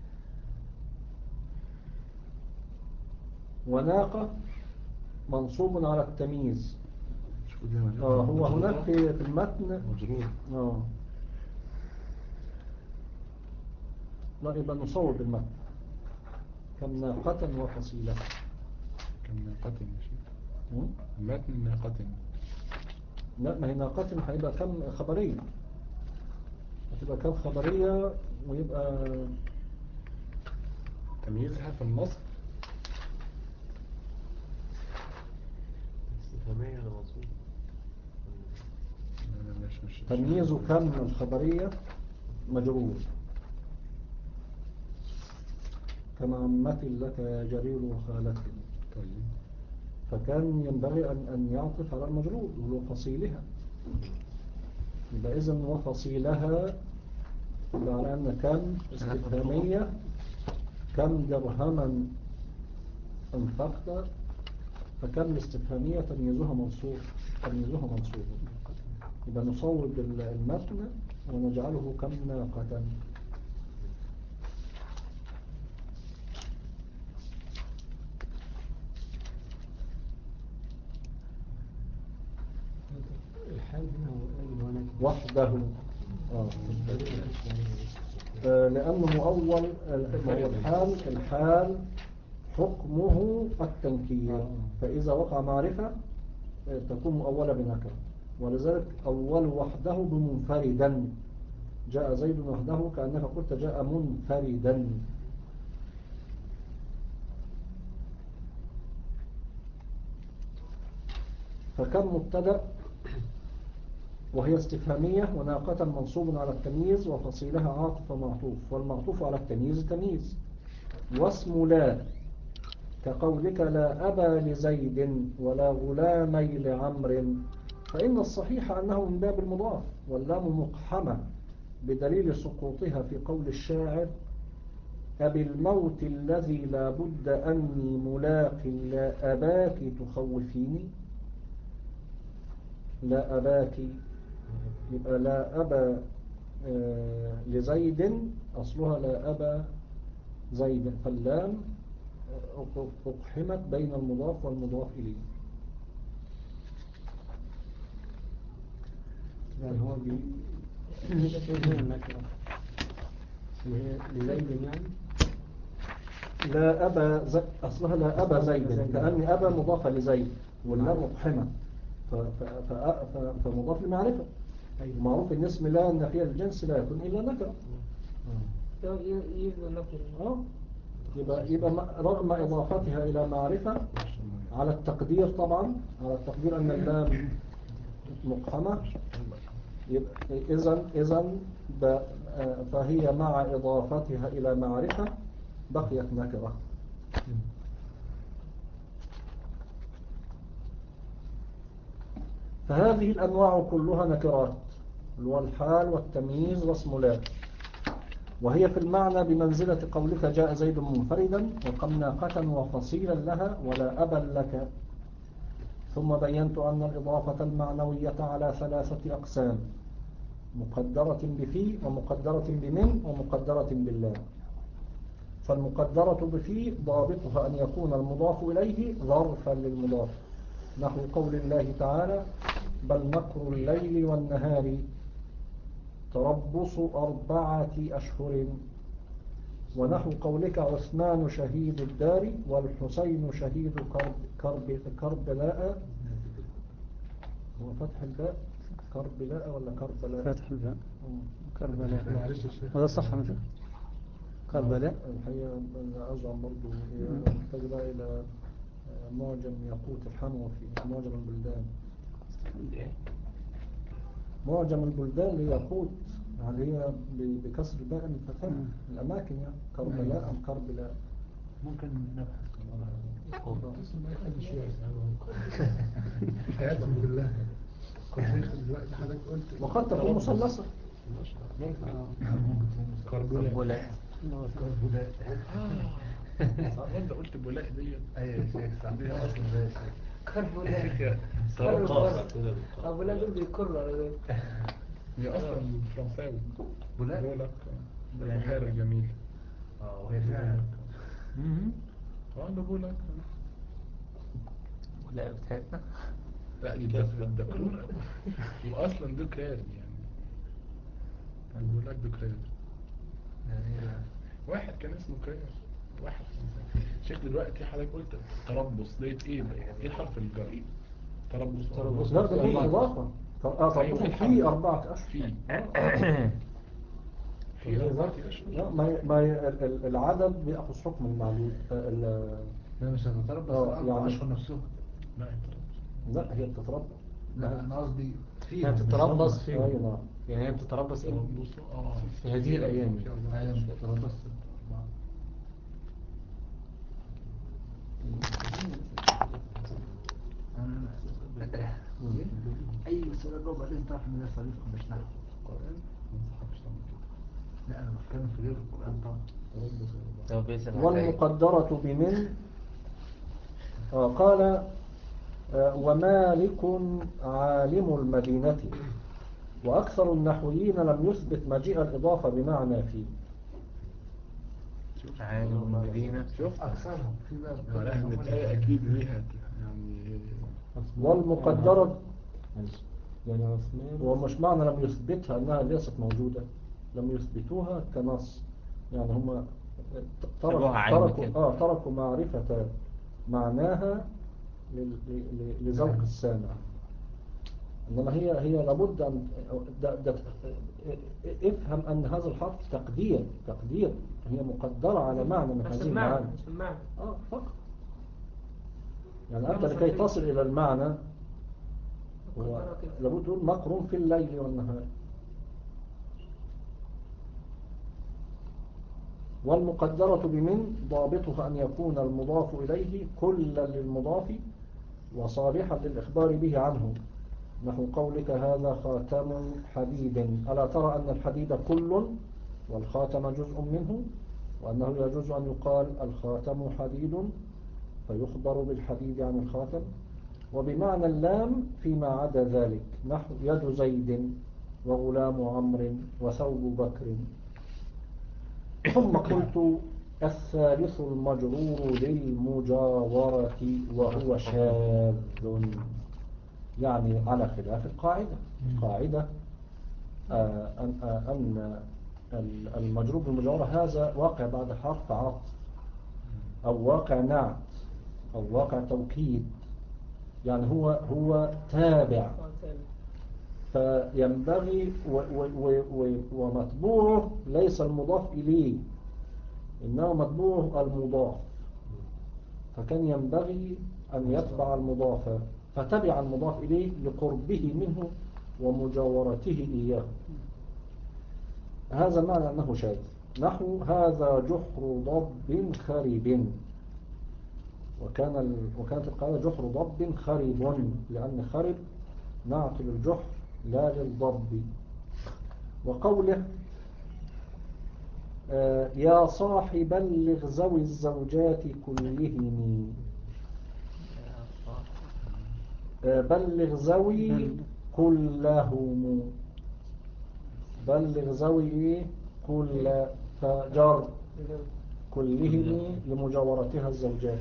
وناقة منصوب على التمييز. آه هو هناك في المتن مجرور. آه لا يبقى نصوب المتن كم ناقة وفصيلها. كم ناقة ماشي. متن ناقة. لا ما هي ناقة هيبقى كم خبرية، هتبقى كم خبرية ويبقى تمييزها في النصب استفهامية ولا منصوب؟ أنا مش مش تمييز كم الخبرية مجرور كما عمتي لك يا جرير وخالتي. طيب فكان ينبغي أن أن يعطف على المجرور ولو فصيلها، يبقى إذن وفصيلها يبقى على أن كم استفهامية كم درهما انفقت، فكم الاستفهامية تمييزها منصوب تمييزها منصوب يبقى نصوب المتن ونجعله كم ناقة. الحال هنا هو اللي هو وحده آه. آه لأنه مؤول الحال الحال حكمه التنكير، فإذا وقع معرفة تكون مؤولة بنكرة، ولذلك أول وحده بمنفردا، جاء زيد وحده كأنك قلت جاء منفردا. فكم مبتدأ وهي استفهامية وناقة منصوب على التمييز وفصيلها عاطف ومعطوف، والمعطوف على التمييز تمييز. واسم لا كقولك لا أبا لزيد ولا غلامي لعمر، فإن الصحيح أنه من باب المضاف، واللام مقحمة بدليل سقوطها في قول الشاعر أبي الموت الذي لا بد أني ملاق لا أباك تخوفيني. لا أباك يبقى لا أبا آه لزيد أصلها لا أبا زيد، فاللام أقحمت بين المضاف والمضاف إليه. يعني هو بي لزيد يعني لا أبا زي... أصلها لا أبا زيد لأن أبا مضاف لزيد واللام مقحمة ف... ف... ف... ف... فمضاف لمعرفة. معروف ان اسم لا ان فيها الجنس لا يكون إلا نكرة. يبقى نكرة. اه يبقى يبقى رغم إضافتها إلى معرفة على التقدير، طبعا على التقدير أن اللام مقحمة، إذن إذن فهي مع إضافتها إلى معرفة بقيت نكرة. فهذه الأنواع كلها نكرات، والحال والتمييز واسم لا، وهي في المعنى بمنزلة قولك جاء زيد منفردا وقم ناقة وفصيلا لها ولا أبا لك. ثم بينت أن الإضافة المعنوية على ثلاثة أقسام: مقدرة بفي ومقدرة بمن ومقدرة بالله. فالمقدرة بفي ضابطها أن يكون المضاف إليه ظرفا للمضاف، نحو قول الله تعالى بل مكر الليل والنهار تربص أربعة أشهر، ونحو قولك عثمان شهيد الدار والحسين شهيد كرب كرب كربلاء. هو فتح الباء كربلاء ولا كربلاء؟ فتح الباء كربلاء. معلش يا شيخ. هذا صح مش كربلاء؟ الحقيقة أزعم برضو محتاج بقى إلى معجم يقوت الحنوفي، معجم البلدان. معجم البلدان ليقوت يعني هي بكسر الباء الفتح الأماكن، يعني كربلاء أم كربلاء. ممكن نبحث حياتهم بالله. كنت دلوقتي حضرتك قلت وقد تكون مثلثة. ممكن كربلاء. كربلاء. كربلاء. اه انت قلت بولاء ديت. ايوه يا شيخ ساعتها اصلا ده يا شيخ. كربلاء. ترقص أبو لا دول بيكروا على ذلك. هي اصلا فرنساوي. بولاء. بولاك ده البحيرة الجميل. اه وهي فعلا. اه ده بولاك. لا بتاعتنا. لا دي ده ده كلور. واصلا دكرار يعني. بولاك دكرار. واحد كان اسمه كرار. واحد فرنساوي. شكل دلوقتي حضرتك قلت تربص ديت ايه بقى؟ ايه الحرف الجر؟ تربص تربص لا ده هي إضافة. آه تربص في أربعة أشهر. في آه. في أربعة أشهر. لا ما ما العدد بيأخذ حكم المعدود. لا مش هتتربص آه، الأربع يعني- أشهر نفسهم. لا تربص. لا هي بتتربى. لا انا قصدي هي فيها مش بتتربص هم. فيهم. أيوة. يعني هي بتتربص اه في هذه الأيام. ايوه مش بتتربص. اي سؤال جاوب عليه انت عارف ان ده صريف مش نحو القران ما ينصحكش تعمل كده. لا انا بتكلم في غير القران طبعا. لو بيسأل على والمقدرة بمن آه، قال آه، ومالك عالم المدينة وأكثر النحويين لم يثبت مجيء الإضافة بمعنى فيه. عالم المدينة. شوف اكثرهم في بقى معناها ان الآية اكيد ليها يعني والمقدرة يعني عثمان ومش معنى لم يثبتها أنها ليست موجودة، لم يثبتوها كنص. يعني هم تركوا, سابوها علم تركوا, كده. آه تركوا معرفة معناها لل- ل- لذوق السامع. إنما هي هي لابد أن ده ده افهم أن هذا الحرف تقدير تقدير هي مقدرة على معنى من بس هذه المعنى المعاني. بس المعنى آه فقط. يعني أنت لا لكي مصرفية. تصل إلى المعنى هو مقدرة كده. لابد تقول مقرون في الليل والنهار. والمقدرة بمن ضابطها أن يكون المضاف إليه كلا للمضاف وصالحا للإخبار به عنه، نحو قولك هذا خاتم حديد، ألا ترى أن الحديد كل والخاتم جزء منه، وأنه يجوز أن يقال الخاتم حديد فيخبر بالحديد عن الخاتم. وبمعنى اللام فيما عدا ذلك، نحو يد زيد وغلام عمرو وثوب بكر. ثم قلت الثالث المجرور للمجاورة وهو شاذ، يعني على خلاف القاعدة. القاعدة آه أن, آه أن المجرور بالمجاورة هذا واقع بعد حرف عطف أو واقع نعت أو واقع توكيد، يعني هو هو تابع. فينبغي ومتبوعه ليس المضاف إليه إنه متبوعه المضاف، فكان ينبغي أن يتبع المضاف فتبع المضاف إليه لقربه منه ومجاورته إياه. هذا معنى أنه شاذ. نحو هذا جحر ضب خرب، وكان ال... وكانت القاعدة جحر ضب خرب، لأن خرب نعت للجحر لا للضب. وقوله آه يا صاحب بلغ ذوي الزوجات كلهم، آه بلغ ذوي كلهم، بلغ ذوي كل فجر كلهم لمجاورتها الزوجات.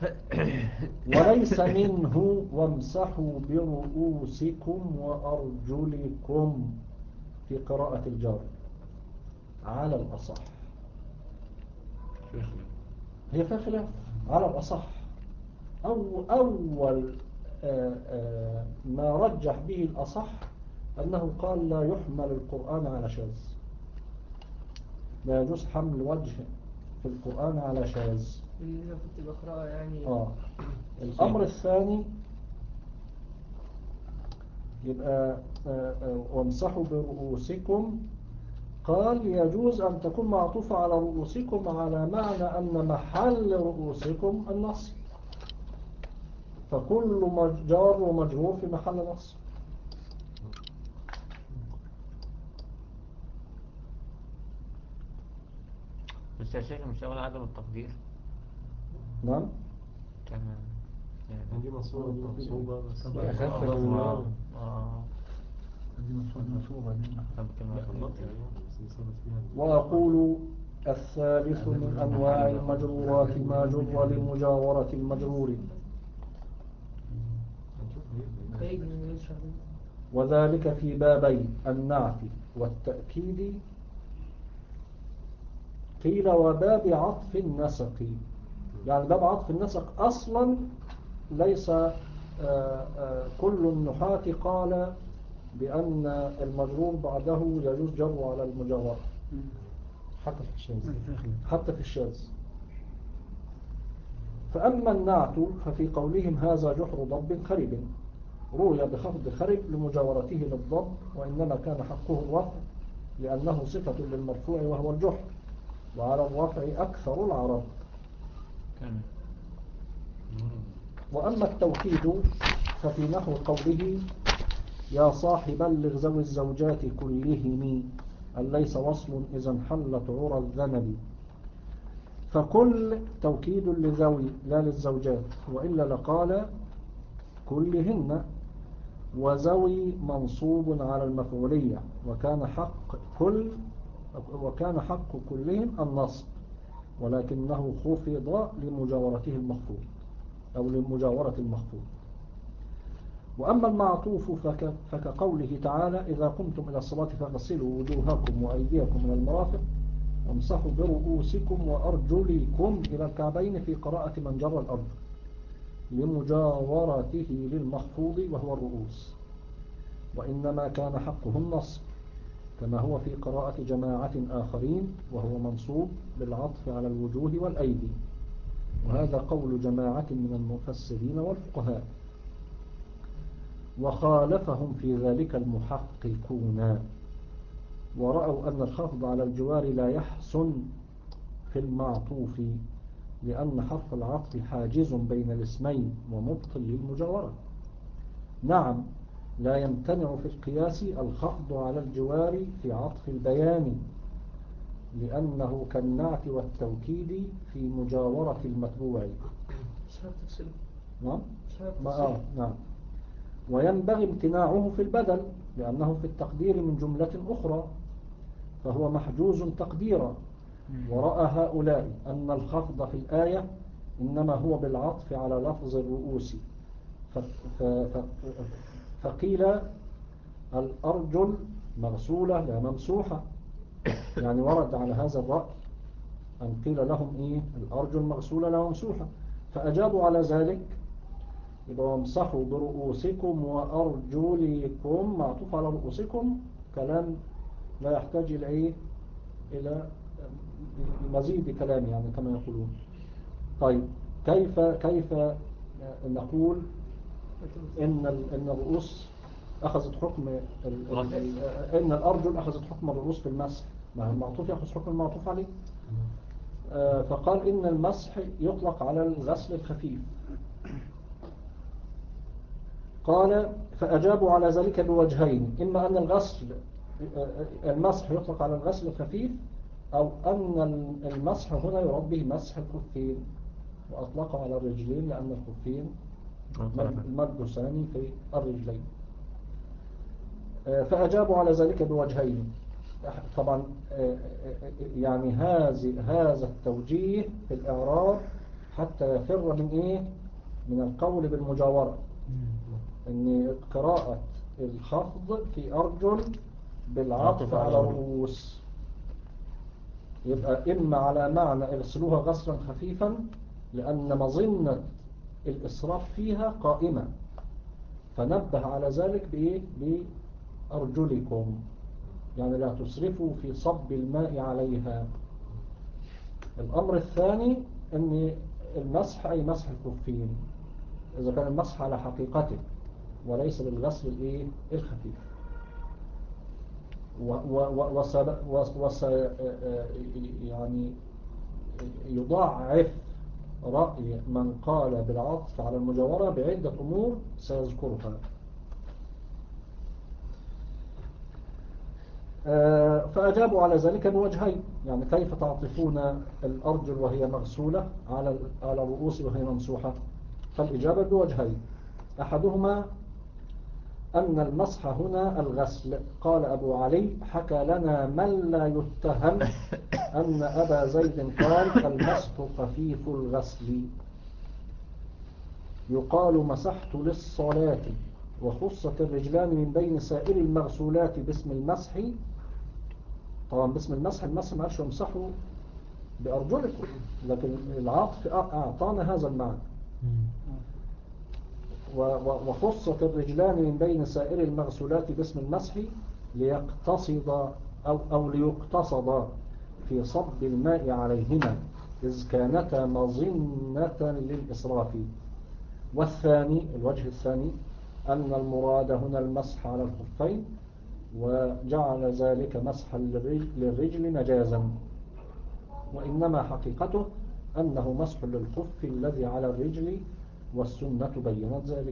وليس منه وامسحوا برؤوسكم وأرجلكم في قراءة الجار على الأصح. هي فيها خلاف على الأصح. أو أول آآ آآ ما رجح به الأصح أنه قال لا يحمل القرآن على شاذ، لا يجوز حمل وجه في القرآن على شاذ. إذا كنت بقرأ يعني آه. الأمر الثاني يبقى آآ آآ وامسحوا برؤوسكم، قال يجوز أن تكون معطوفة على رؤوسكم على معنى أن محل رؤوسكم النصب، فكل جار ومجرور في محل نصب. بس يا شيخ مش أول عدم التقدير. نعم. تمام. يعني دي مصوبة دي مصوبة بس طبعا. أخف آه. من آه. آه. دي مفروض مشوبة دي. طب كما لا اللطف يعني بس دي صارت فيها وأقول الثالث من أنواع المجرورات ما جر لمجاورة المجرور، هيجي من غير شهر. وذلك في بابي النعت والتأكيد. قيل وباب عطف النسق، يعني باب عطف النسق أصلا ليس آآ آآ كل النحاة قال بأن المجرور بعده يجوز جره على المجاورة حتى في الشمس حتى في الشاذ. فأما النعت ففي قولهم هذا جحر ضب خرب، روي بخفض خرج لمجاورته للضب، وإنما كان حقه الرفع لأنه صفة للمرفوع وهو الجحر، وعلى الرفع أكثر العرب. وأما التوكيد ففي نحو قوله يا صاحب بلغ ذوي الزوجات كلهم أن ليس وصل إذا انحلت عرى الذنب، فكل توكيد لذوي لا للزوجات، وإلا لقال كلهن، وذوي منصوب على المفعولية، وكان حق كل وكان حق كلهم النصب، ولكنه خفض لمجاورته المخفوض أو لمجاورة المخفوض. وأما المعطوف فك فكقوله تعالى إذا قمتم إلى الصلاة فاغسلوا وجوهكم وأيديكم من المرافق وامسحوا برؤوسكم وأرجلكم إلى الكعبين في قراءة من جر الأرض لمجاورته للمخفوض وهو الرؤوس، وإنما كان حقه النصب كما هو في قراءة جماعة آخرين وهو منصوب بالعطف على الوجوه والأيدي، وهذا قول جماعة من المفسرين والفقهاء، وخالفهم في ذلك المحققون، ورأوا أن الخفض على الجوار لا يحسن في المعطوف لأن حرف العطف حاجز بين الاسمين ومبطل للمجاورة. نعم، لا يمتنع في القياس الخفض على الجوار في عطف البيان لأنه كالنعت والتوكيد في مجاورة المتبوع. نعم ما آه نعم. وينبغي امتناعه في البدل لأنه في التقدير من جملة أخرى فهو محجوز تقديرا. ورأى هؤلاء أن الخفض في الآية إنما هو بالعطف على لفظ الرؤوس، فقيل الأرجل مغسولة لا ممسوحة، يعني ورد على هذا الرأي أن قيل لهم إيه الأرجل مغسولة لا ممسوحة، فأجابوا على ذلك يبقى وامسحوا برؤوسكم وأرجلكم معطوف على رؤوسكم، كلام لا يحتاج إلى إيه إلى مزيد كلام يعني كما يقولون. طيب كيف كيف نقول إن إن الرؤوس أخذت حكم إن الأرجل أخذت حكم الرؤوس في المسح، ما المعطوف يأخذ حكم المعطوف عليه. آه فقال إن المسح يطلق على الغسل الخفيف. قال فأجابوا على ذلك بوجهين، إما أن الغسل المسح يطلق على الغسل الخفيف، أو أن المسح هنا يراد به مسح الخفين، وأطلقوا على الرجلين لأن الخفين ملبسان في الرجلين. فأجابوا على ذلك بوجهين. طبعا يعني هذه هذا التوجيه في الإعراب حتى يفر من إيه من القول بالمجاورة، إن قراءة الخفض في أرجل بالعطف على الرؤوس يبقى إما على معنى اغسلوها غسلا خفيفا لأن مظنة الإسراف فيها قائمة، فنبه على ذلك بإيه بأرجلكم، يعني لا تسرفوا في صب الماء عليها. الأمر الثاني أن المسح أي مسح الخفين إذا كان المسح على حقيقته وليس بالغسل الإيه الخفيف. وس يعني يضاعف رأي من قال بالعطف على المجاورة بعدة أمور سيذكرها. فأجابوا على ذلك بوجهين، يعني كيف تعطفون الأرجل وهي مغسولة على على الرؤوس وهي ممسوحة؟ فالإجابة بوجهين، أحدهما أن المسح هنا الغسل. قال أبو علي حكى لنا من لا يتهم أن أبا زيد قال المسح خفيف الغسل، يقال مسحت للصلاة، وخصت الرجلان من بين سائر المغسولات باسم المسح. طبعا باسم المسح المسح ما قالش امسحوا بأرجلكم، لكن العطف أعطانا هذا المعنى. وخصت الرجلان من بين سائر المغسولات باسم المسح ليقتصد أو, أو ليقتصد في صب الماء عليهما إذ كانتا مظنة للإسراف. والثاني الوجه الثاني أن المراد هنا المسح على الخفين، وجعل ذلك مسحا للرجل مجازا، وإنما حقيقته أنه مسح للخف الذي على الرجل، والسنة بينت ذلك.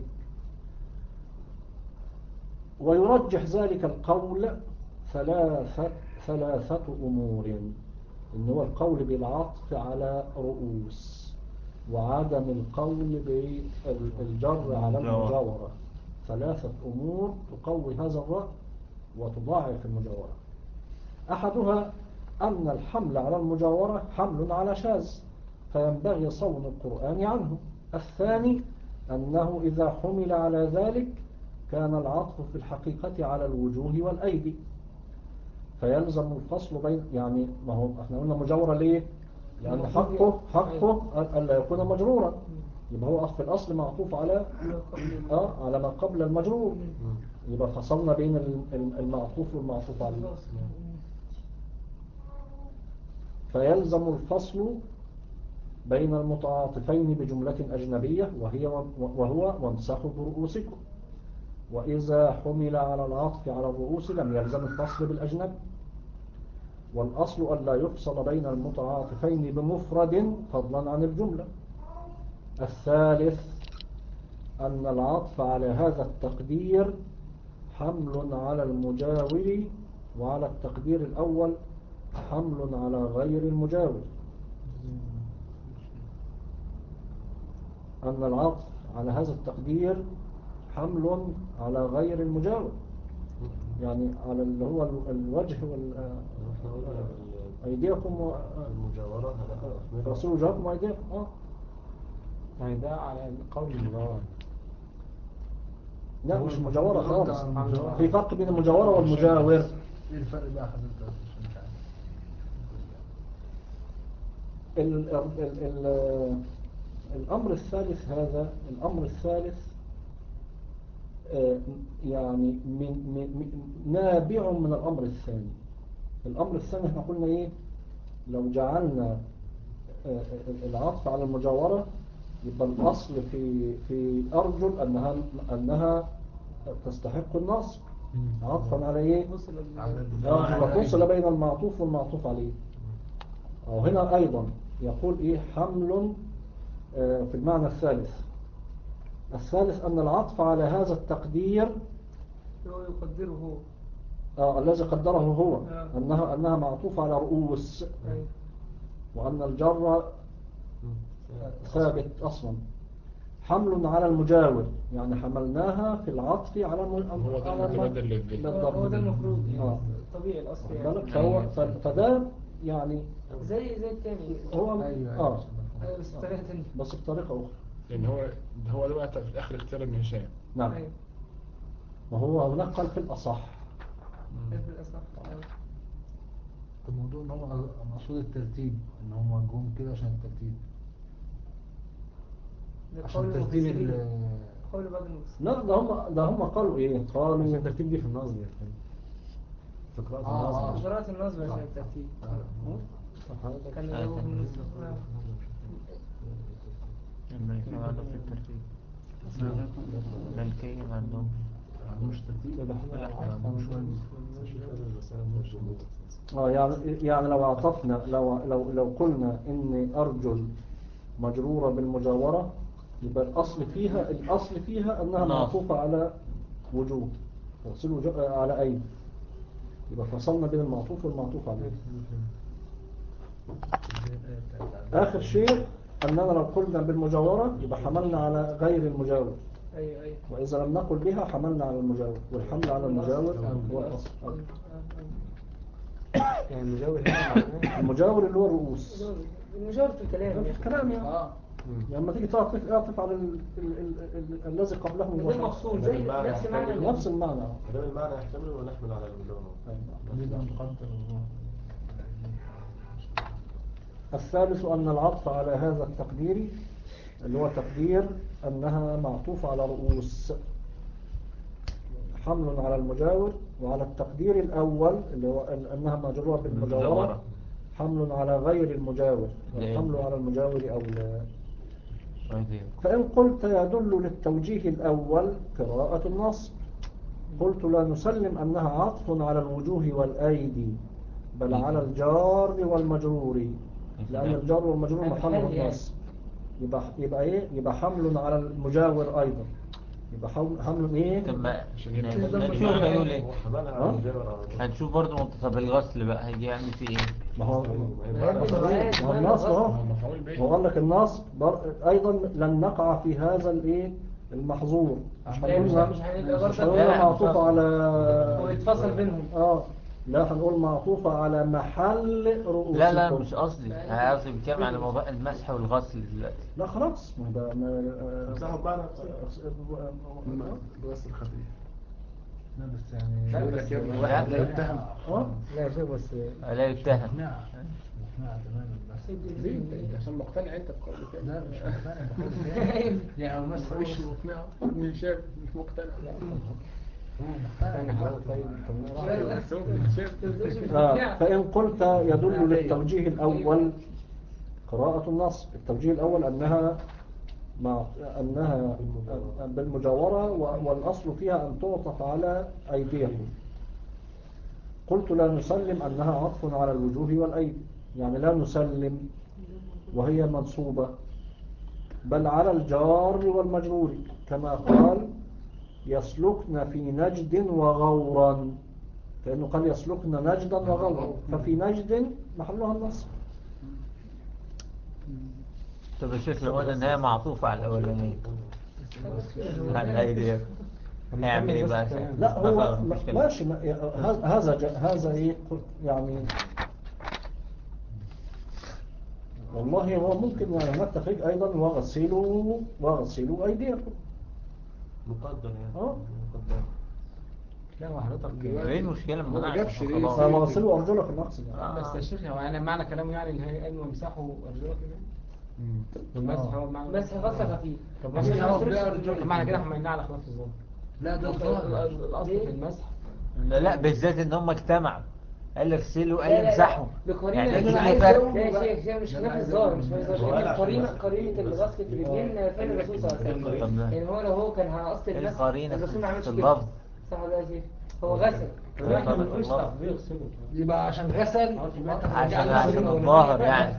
ويرجح ذلك القول ثلاثة, ثلاثة أمور، إن هو القول بالعطف على رؤوس، وعدم القول بالجر على المجاورة. ثلاثة أمور تقوي هذا الرأي وتضاعف المجاورة. أحدها أن الحمل على المجاورة حمل على شاذ، فينبغي صون القرآن عنه. الثاني أنه إذا حمل على ذلك كان العطف في الحقيقة على الوجوه والأيدي، فيلزم الفصل بين، يعني ما هو احنا قلنا مجاورة ليه؟ لأن حقه حقه ألا يكون مجرورا، يبقى هو في الأصل معطوف على آه على ما قبل المجرور، يبقى فصلنا بين المعطوف والمعطوف عليه. فيلزم الفصل بين المتعاطفين بجملة أجنبية وهي وهو وامسحوا برؤوسكم. وإذا حمل على العطف على الرؤوس لم يلزم الفصل بالأجنبي. والأصل أن لا يفصل بين المتعاطفين بمفرد فضلا عن الجملة. الثالث أن العطف على هذا التقدير حمل على المجاور، وعلى التقدير الأول حمل على غير المجاور. أن العطف على هذا التقدير حمل على غير المجاور، يعني على اللي هو الوجه وأيديكم المجاورة رسول وجهكم وأيديكم. آه يعني ده على القول المجاورة. لا مش المجاورة خالص، في فرق بين المجاورة والمجاور. ايه الفرق بقى حضرتك؟ مش عارف. ال ال ال الأمر الثالث هذا الأمر الثالث يعني من من نابع من الأمر الثاني. الأمر الثاني احنا قلنا ايه؟ لو جعلنا العطف على المجاورة يبقى الأصل في في أرجل أنها أنها تستحق النصب عطفا على ايه؟ فصل بين المعطوف والمعطوف عليه. وهنا أيضا يقول ايه؟ حمل في المعنى الثالث. الثالث أن العطف على هذا التقدير هو يقدره هو آه الذي قدره هو آه. أنها أنها معطوفة على رؤوس أي. وأن الجر ثابت أصلا. حمل على المجاور يعني حملناها في العطف على هو ده المتبادل للذهن. هو ده المفروض آه. طبيعي الأصل يعني. فهو فده يعني زي زي التاني هو أيوة آه أيوة بس بطريقة تانية بس بطريقة أخرى. لأن هو هو ده بقى في الآخر اختيار ابن هشام. نعم. أيوة. وهو هناك قال في الأصح. في الأصح. الموضوع ان هو مقصود الترتيب، ان هم جم كده عشان الترتيب، عشان ترتيب ال قول بعض المفسرين. لا ده هم ده هم قالوا ايه؟ قالوا عشان الترتيب دي في النظم يعني في قراءة آه النظم. في قراءة النظم عشان الترتيب كان يجاوبهم الملكية عندهم في الترتيب. الملكية ما عندهم مش ترتيب. اه يعني يعني لو عطفنا لو لو لو قلنا ان ارجل مجرورة بالمجاورة يبقى الاصل فيها الاصل فيها انها معطوفة على وجوه وصل على ايدي، يبقى فصلنا بين المعطوف والمعطوف عليه. اخر شيء اننا لو قلنا بالمجاورة يبقى حملنا على غير المجاور. أيوة أيوة. وإذا لم نقل بها حملنا على المجاور، والحمل على المجاور هو الأصل. يعني المجاور هنا معناه المجاور اللي هو الرؤوس. المجاور في الكلام في الكلام يعني اه لما تيجي تعطف اعطف على ال... ال... ال... ال... الذي قبله غير مقصود زي نفس المعنى نفس المعنى. ده المعنى يحتمل ونحمل على المجاور. يبقى مقدر. الثالث أن العطف على هذا التقدير اللي هو تقدير أنها معطوفة على رؤوس حمل على المجاور، وعلى التقدير الأول اللي هو أنها مجرورة بالمجاورة حمل على غير المجاور، والحمل على المجاور أولى. فإن قلت يدل للتوجيه الأول قراءة النص، قلت لا نسلم أنها عطف على الوجوه والأيدي بل على الجار والمجرور، لأن الجار والمجرور محله النص، يبقى يبقى ايه يبقى حمل على المجاور ايضا، يبقى حمل ايه. طب هنشوف هيقول ايه، هنشوف برضه منتصف الغسل بقى هيجي يعمل فيه ايه. ما هو ما هو النص اهو، هو قال لك النص ايضا لن نقع في هذا الايه المحظور، مش هنقولنا مش هنقولنا معطوف على ويتفصل بينهم اه لا، هنقول معطوفة على محل رؤوسكم. لا لا مش قصدي، انا قصدي بتكلم على موضوع المسح والغسل دلوقتي. لا خلاص، ما ده مسحوا بقى بغسل خفيف. لا بس يعني لا بس واحد لا يتهم. اه لا شوف بس لا يتهم مقنعة مقنعة تماما. بس ليه انت انت عشان مقتنع انت بقول كده؟ لا مش مقتنع بقول كده يعني مثلا مش مقنع ابن شاب مش مقتنع. آه فإن قلت يدل للتوجيه الأول قراءة النص، التوجيه الأول أنها مع أنها بالمجاورة والأصل فيها أن تعطف على أيديهم. قلت لا نسلم أنها عطف على الوجوه والأيدي، يعني لا نسلم وهي منصوبة، بل على الجار والمجرور كما قال يسلكن في نجد وغورا، كأنه قال يسلكن نجدا وغورا، ففي نجد محلها النصب. طب الشيخ لو قلنا ان هي معطوفة على الاولانية على الايدي هيعمل ايه بقى؟ لا هو ماشي، هذا هذا ايه يعني، والله هو ممكن يعني هناك تخريج ايضا وغسلوا وغسلوا ايديكم مقدر يعني اه مقدر. لا هو حضرتك ايه المشكلة هو ما جابش ليه؟ خلاص وغسلوا ارجلكم نقصد آه. بس يا شيخ هو يعني معنى كلامه يعني ان هي قال وامسحوا ارجلكم يعني والمسح هو معنى بس غسل خفيف. طب ماشي هو بقى ارجلكم معنى كده احنا معناه على خلاف الظاهر. لا ده الاصل في المسح لا لا بالذات ان هم اجتمعوا، قال اغسلوا قال امسحوا، بقرينة يعني مش في فرق. لا يا شيخ مش خلاف الظاهر، مش خلاف الظاهر، لان قرينة قرينة الغسل في الرجلين فعل الرسول صلى الله عليه وسلم. يعني هو لو هو كان على اصل المسح القرينة الرسول ما عملش في كده، اللفظ صح ولا يا شيخ؟ هو غسل يبقى عشان غسل عشان عشان الظاهر يعني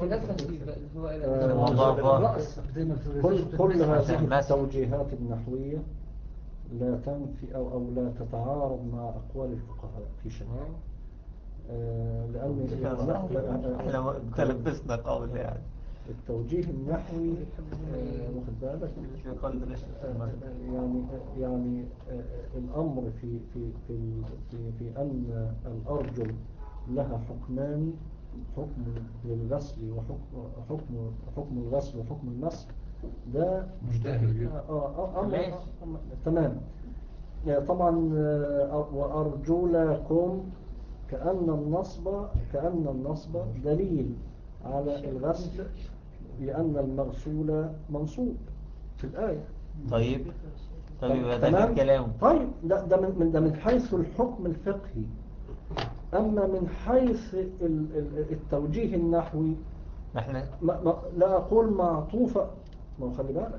آه كل كل هذه التوجيهات النحوية لا تنفي أو أو لا تتعارض مع أقوال الفقهاء في شيء، آه لأن احنا تلبسنا قول يعني التوجيه النحوي آه واخد بالك آه يعني يعني آه الأمر في في في في في أن الأرجل لها حكمان، حكم للغسل وحكم حكم حكم الغسل وحكم المسح، ده مجتهد آه أمر تمام. طبعا آه وأرجلكم كأن النصب كأن النصب دليل على الغسل لأن المغسول منصوب في الآية. طيب طيب ده غير كلامه. طيب ده ده من ده من حيث الحكم الفقهي، أما من حيث التوجيه النحوي احنا ما لا أقول معطوفة، ما خلي بالك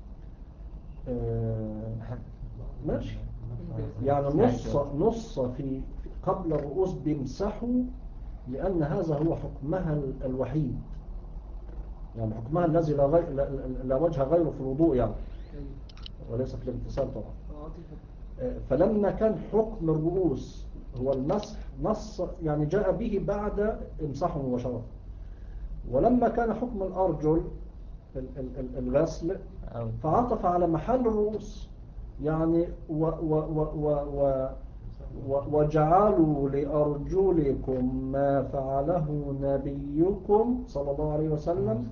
آه ماشي يعني نص نص في قبل الرؤوس بيمسحوا لأن هذا هو حكمها الوحيد، يعني حكمها الذي لا, غير لا, لا وجه غيره في الوضوء يعني وليس في الاغتسال طبعا. فلما كان حكم الرؤوس هو المسح نص يعني جاء به بعد امسحه مباشرة، ولما كان حكم الأرجل الغسل فعطف على محل الرؤوس يعني و و و و و وجعلوا لأرجلكم ما فعله نبيكم صلى الله عليه وسلم،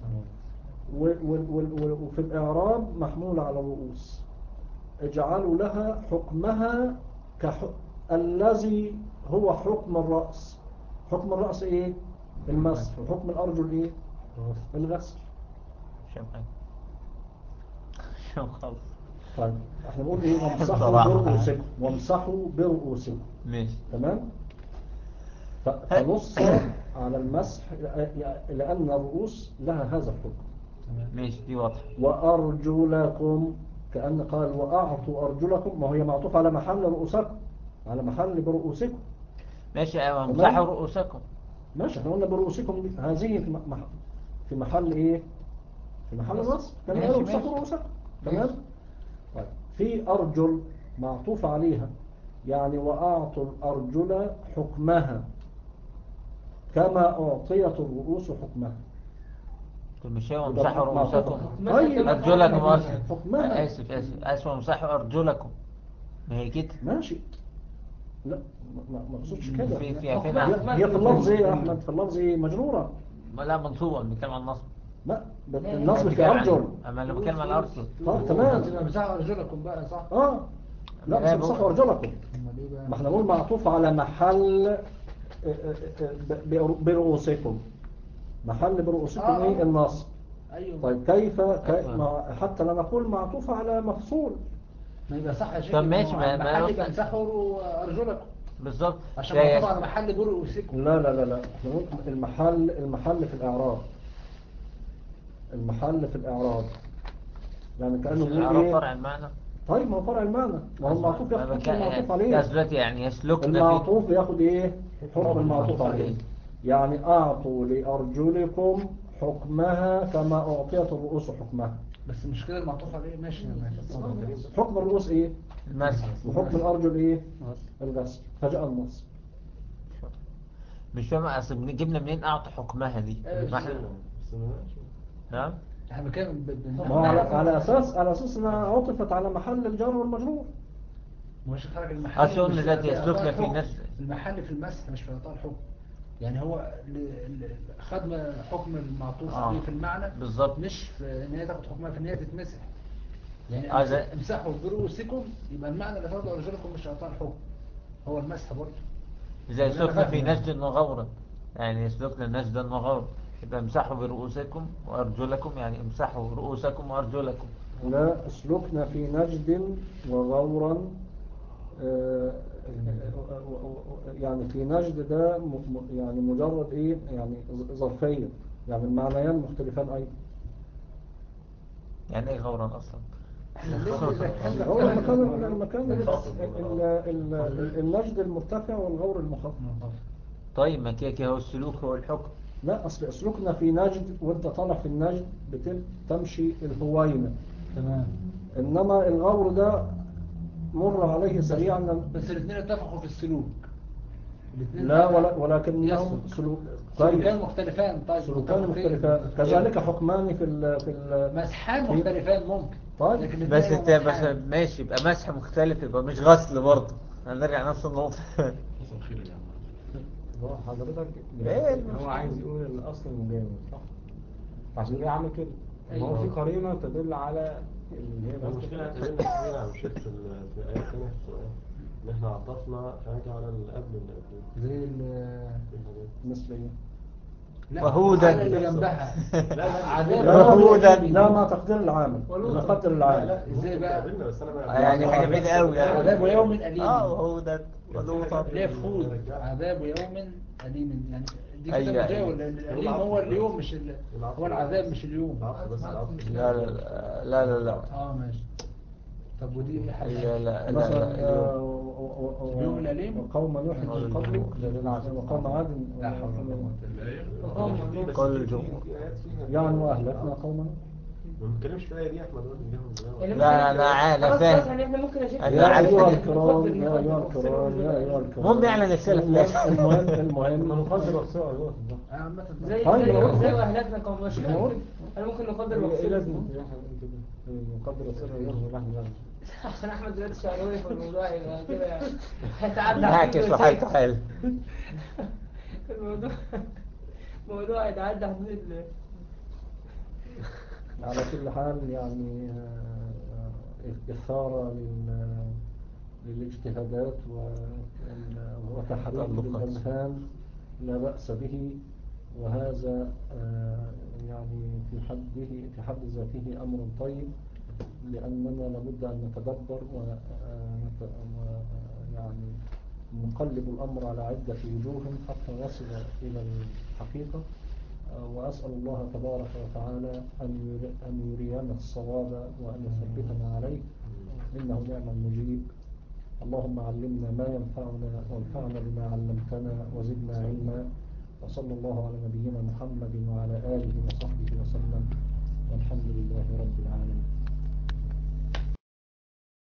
وفي الإعراب محمول على الرؤوس، اجعلوا لها حكمها كحكم الذي هو حكم الرأس. حكم الرأس ايه؟ المسح، وحكم الأرجل ايه؟ الغسل. شو خلص. طيب احنا نقول ايه؟ وامسحوا برؤوسكم وامسحوا برؤوسكم ماشي تمام. فنص على المسح لأن الرؤوس لها هذا الحكم. ماشي دي واضحة. وأرجلكم كأن قال وأعطوا أرجلكم، ما هي معطوف على محل رؤوسكم، على محل برؤوسكم. ماشي أيوة امسحوا رؤوسكم. ماشي احنا قلنا برؤوسكم دي هذه في مح... في محل ايه؟ في محل نصب. كان قالوا امسحوا رؤوسكم. تمام. طيب في أرجل معطوف عليها، يعني وأعطوا الأرجل حكمها كما أعطيت الرؤوس حكمها. مش هو امسحوا رؤوسكم طيب أرجلكم أصلا. حكمها. آسف آسف آسف امسحوا أرجلكم، ما هي كده. ماشي. لا ما مقصودش كده. في في هي في اللفظ ايه يا أحمد؟ في اللفظ ايه مجرورة؟ لا منصوبة، بنتكلم عن النصب. لا النصب في أرجل. أما أنا بتكلم عن الأرجل. طب تمام. امسحوا أرجلكم بقى صح؟ اه لا مش امسحوا أرجلكم. ما احنا نقول معطوف على محل برؤوسكم. محل برؤوسكم آه. ايه؟ النصب. أيوة. طيب كيف, كيف حتى لا نقول معطوف على مفصول. ما يبقى صح يا شيخ. طب ماشي ما محل يبقى امسحوا أرجلكم بالظبط عشان معطوف على محل برؤوسكم. لا لا لا لا احنا نقول المحل المحل في الإعراب. المحل في الإعراب يعني كأنه بيقول ايه؟ فرع المعنى. طيب ما هو فرع المعنى، ما هو المعطوف ياخد حكم المعطوف عليه. دلوقتي يعني يسلكنا المعطوف ياخد ايه؟ حكم المعطوف عليه. يعني أعطوا لأرجلكم حكمها كما أعطيت الرؤوس حكمها. بس مش كده المعطوف عليه. ماشي ماشي. حكم الرؤوس ايه؟ المسح. وحكم الأرجل ايه؟ الغسل. فجاء النص. مش فاهم اصل جبنا منين اعطي حكمها دي؟ ما احنا نعم احنا بنتكلم ما على على اساس على اساس انها عطفت على محل الجر والمجرور. مش حركه المحل. اصل قلنا دلوقتي يسلكنا في ناس المحل في المسح مش في اعطاء الحكم. يعني هو خد حكم المعطوف عليه في المعنى بالظبط، مش في ان هي تاخد حكمها في ان هي تتمسح. يعني آه امسحوا برؤوسكم يبقى المعنى اللي فرضه ارجلكم مش اعطاء الحكم، هو المسح برضه. زي يسلكنا في نجد وغورا، يعني يسلكنا نجدا وغورا يبقى امسحوا برؤوسكم وارجلكم، يعني امسحوا رؤوسكم وارجلكم. لا اسلكنا في نجد وغورا. آه يعني في نجد ده يعني مجرد ايه؟ يعني ظرفية، يعني المعنيان مختلفان ايضا. يعني ايه غورا اصلا؟ هو المكان المكان النجد المرتفع والغور المخفض. طيب ما كده كده هو السلوك هو الحكم. لا اصل اسلكنا في نجد وانت طالع في النجد بتمشي الهوينة تمام، انما الغور ده مر عليه سريعا. بس الاثنين اتفقوا في السلوك. لا ولا ولكنهم سلوك سلوكان مختلفان. طيب سلوكان مختلفان كذلك حكمان في ال في ال مسحان مختلفان ممكن. طيب لكن بس انت بس ماشي يبقى مسح مختلف يبقى مش غسل برضه. هنرجع نفس النقطة. هو حضرتك ايه هو عايز يقول الاصل المجاور صح؟ عشان كده عامل كده. أيوة. هو في قرينه تدل على ان هي المشكله تقابلنا كتير على الشيخ في في الايه الثانيه في القران ان احنا عطفنا حاجه على اللي قبل اللي قبل زي مثل ايه؟ وهودا اللي جنبها. لا لا عذاب وهودا. لا ما تقدير العامل نقدر العامل. لا ازاي بقى بس انا بقى يعني حاجه بعيده قوي يعني. عذاب يوم اليم. اه وهودا ولوطا ليه فود عذاب يوم اليم يعني دي كده أيوة مجاور لان الاليم هو اليوم مش ال... هو العذاب مش اليوم. لا لا لا لا لا اه ماشي. طب ودي ايه حاجه؟ لا لا لا مثلا اليوم الاليم وقوم نوح من قبل وقوم عاد قال الجمهور يعني واهلكنا قوم نوح. ما بنتكلمش في الايه دي يا احمد لا لا عادي فاهم. يا ايها الكرام يا ايها الكرام يا ايها الكرام المهم يعني نفسنا في الاخر. المهم المهم نقدر وقصه زي زي واهلكنا قوم نوح. انا ممكن نقدر وقصه. لازم نقدر وقصه ونحن عشان احمد دلوقتي شعراوي في الموضوع يبقى كده يعني هيتعدى نعكس وحالته حلو. الموضوع موضوع يتعدى حدود. على كل حال يعني إثارة للاجتهادات وتحريك للأذهان لا بأس به، وهذا يعني في حده في حد ذاته أمر طيب، لأننا لابد أن نتدبر ويعني نقلب الأمر على عدة وجوه حتى نصل إلى الحقيقة. وأسأل الله تبارك وتعالى أن ير- أن يرينا الصواب وأن يثبتنا عليه إنه نعم المجيب. اللهم علمنا ما ينفعنا وانفعنا بما علمتنا وزدنا علما. وصلى الله على نبينا محمد وعلى آله وصحبه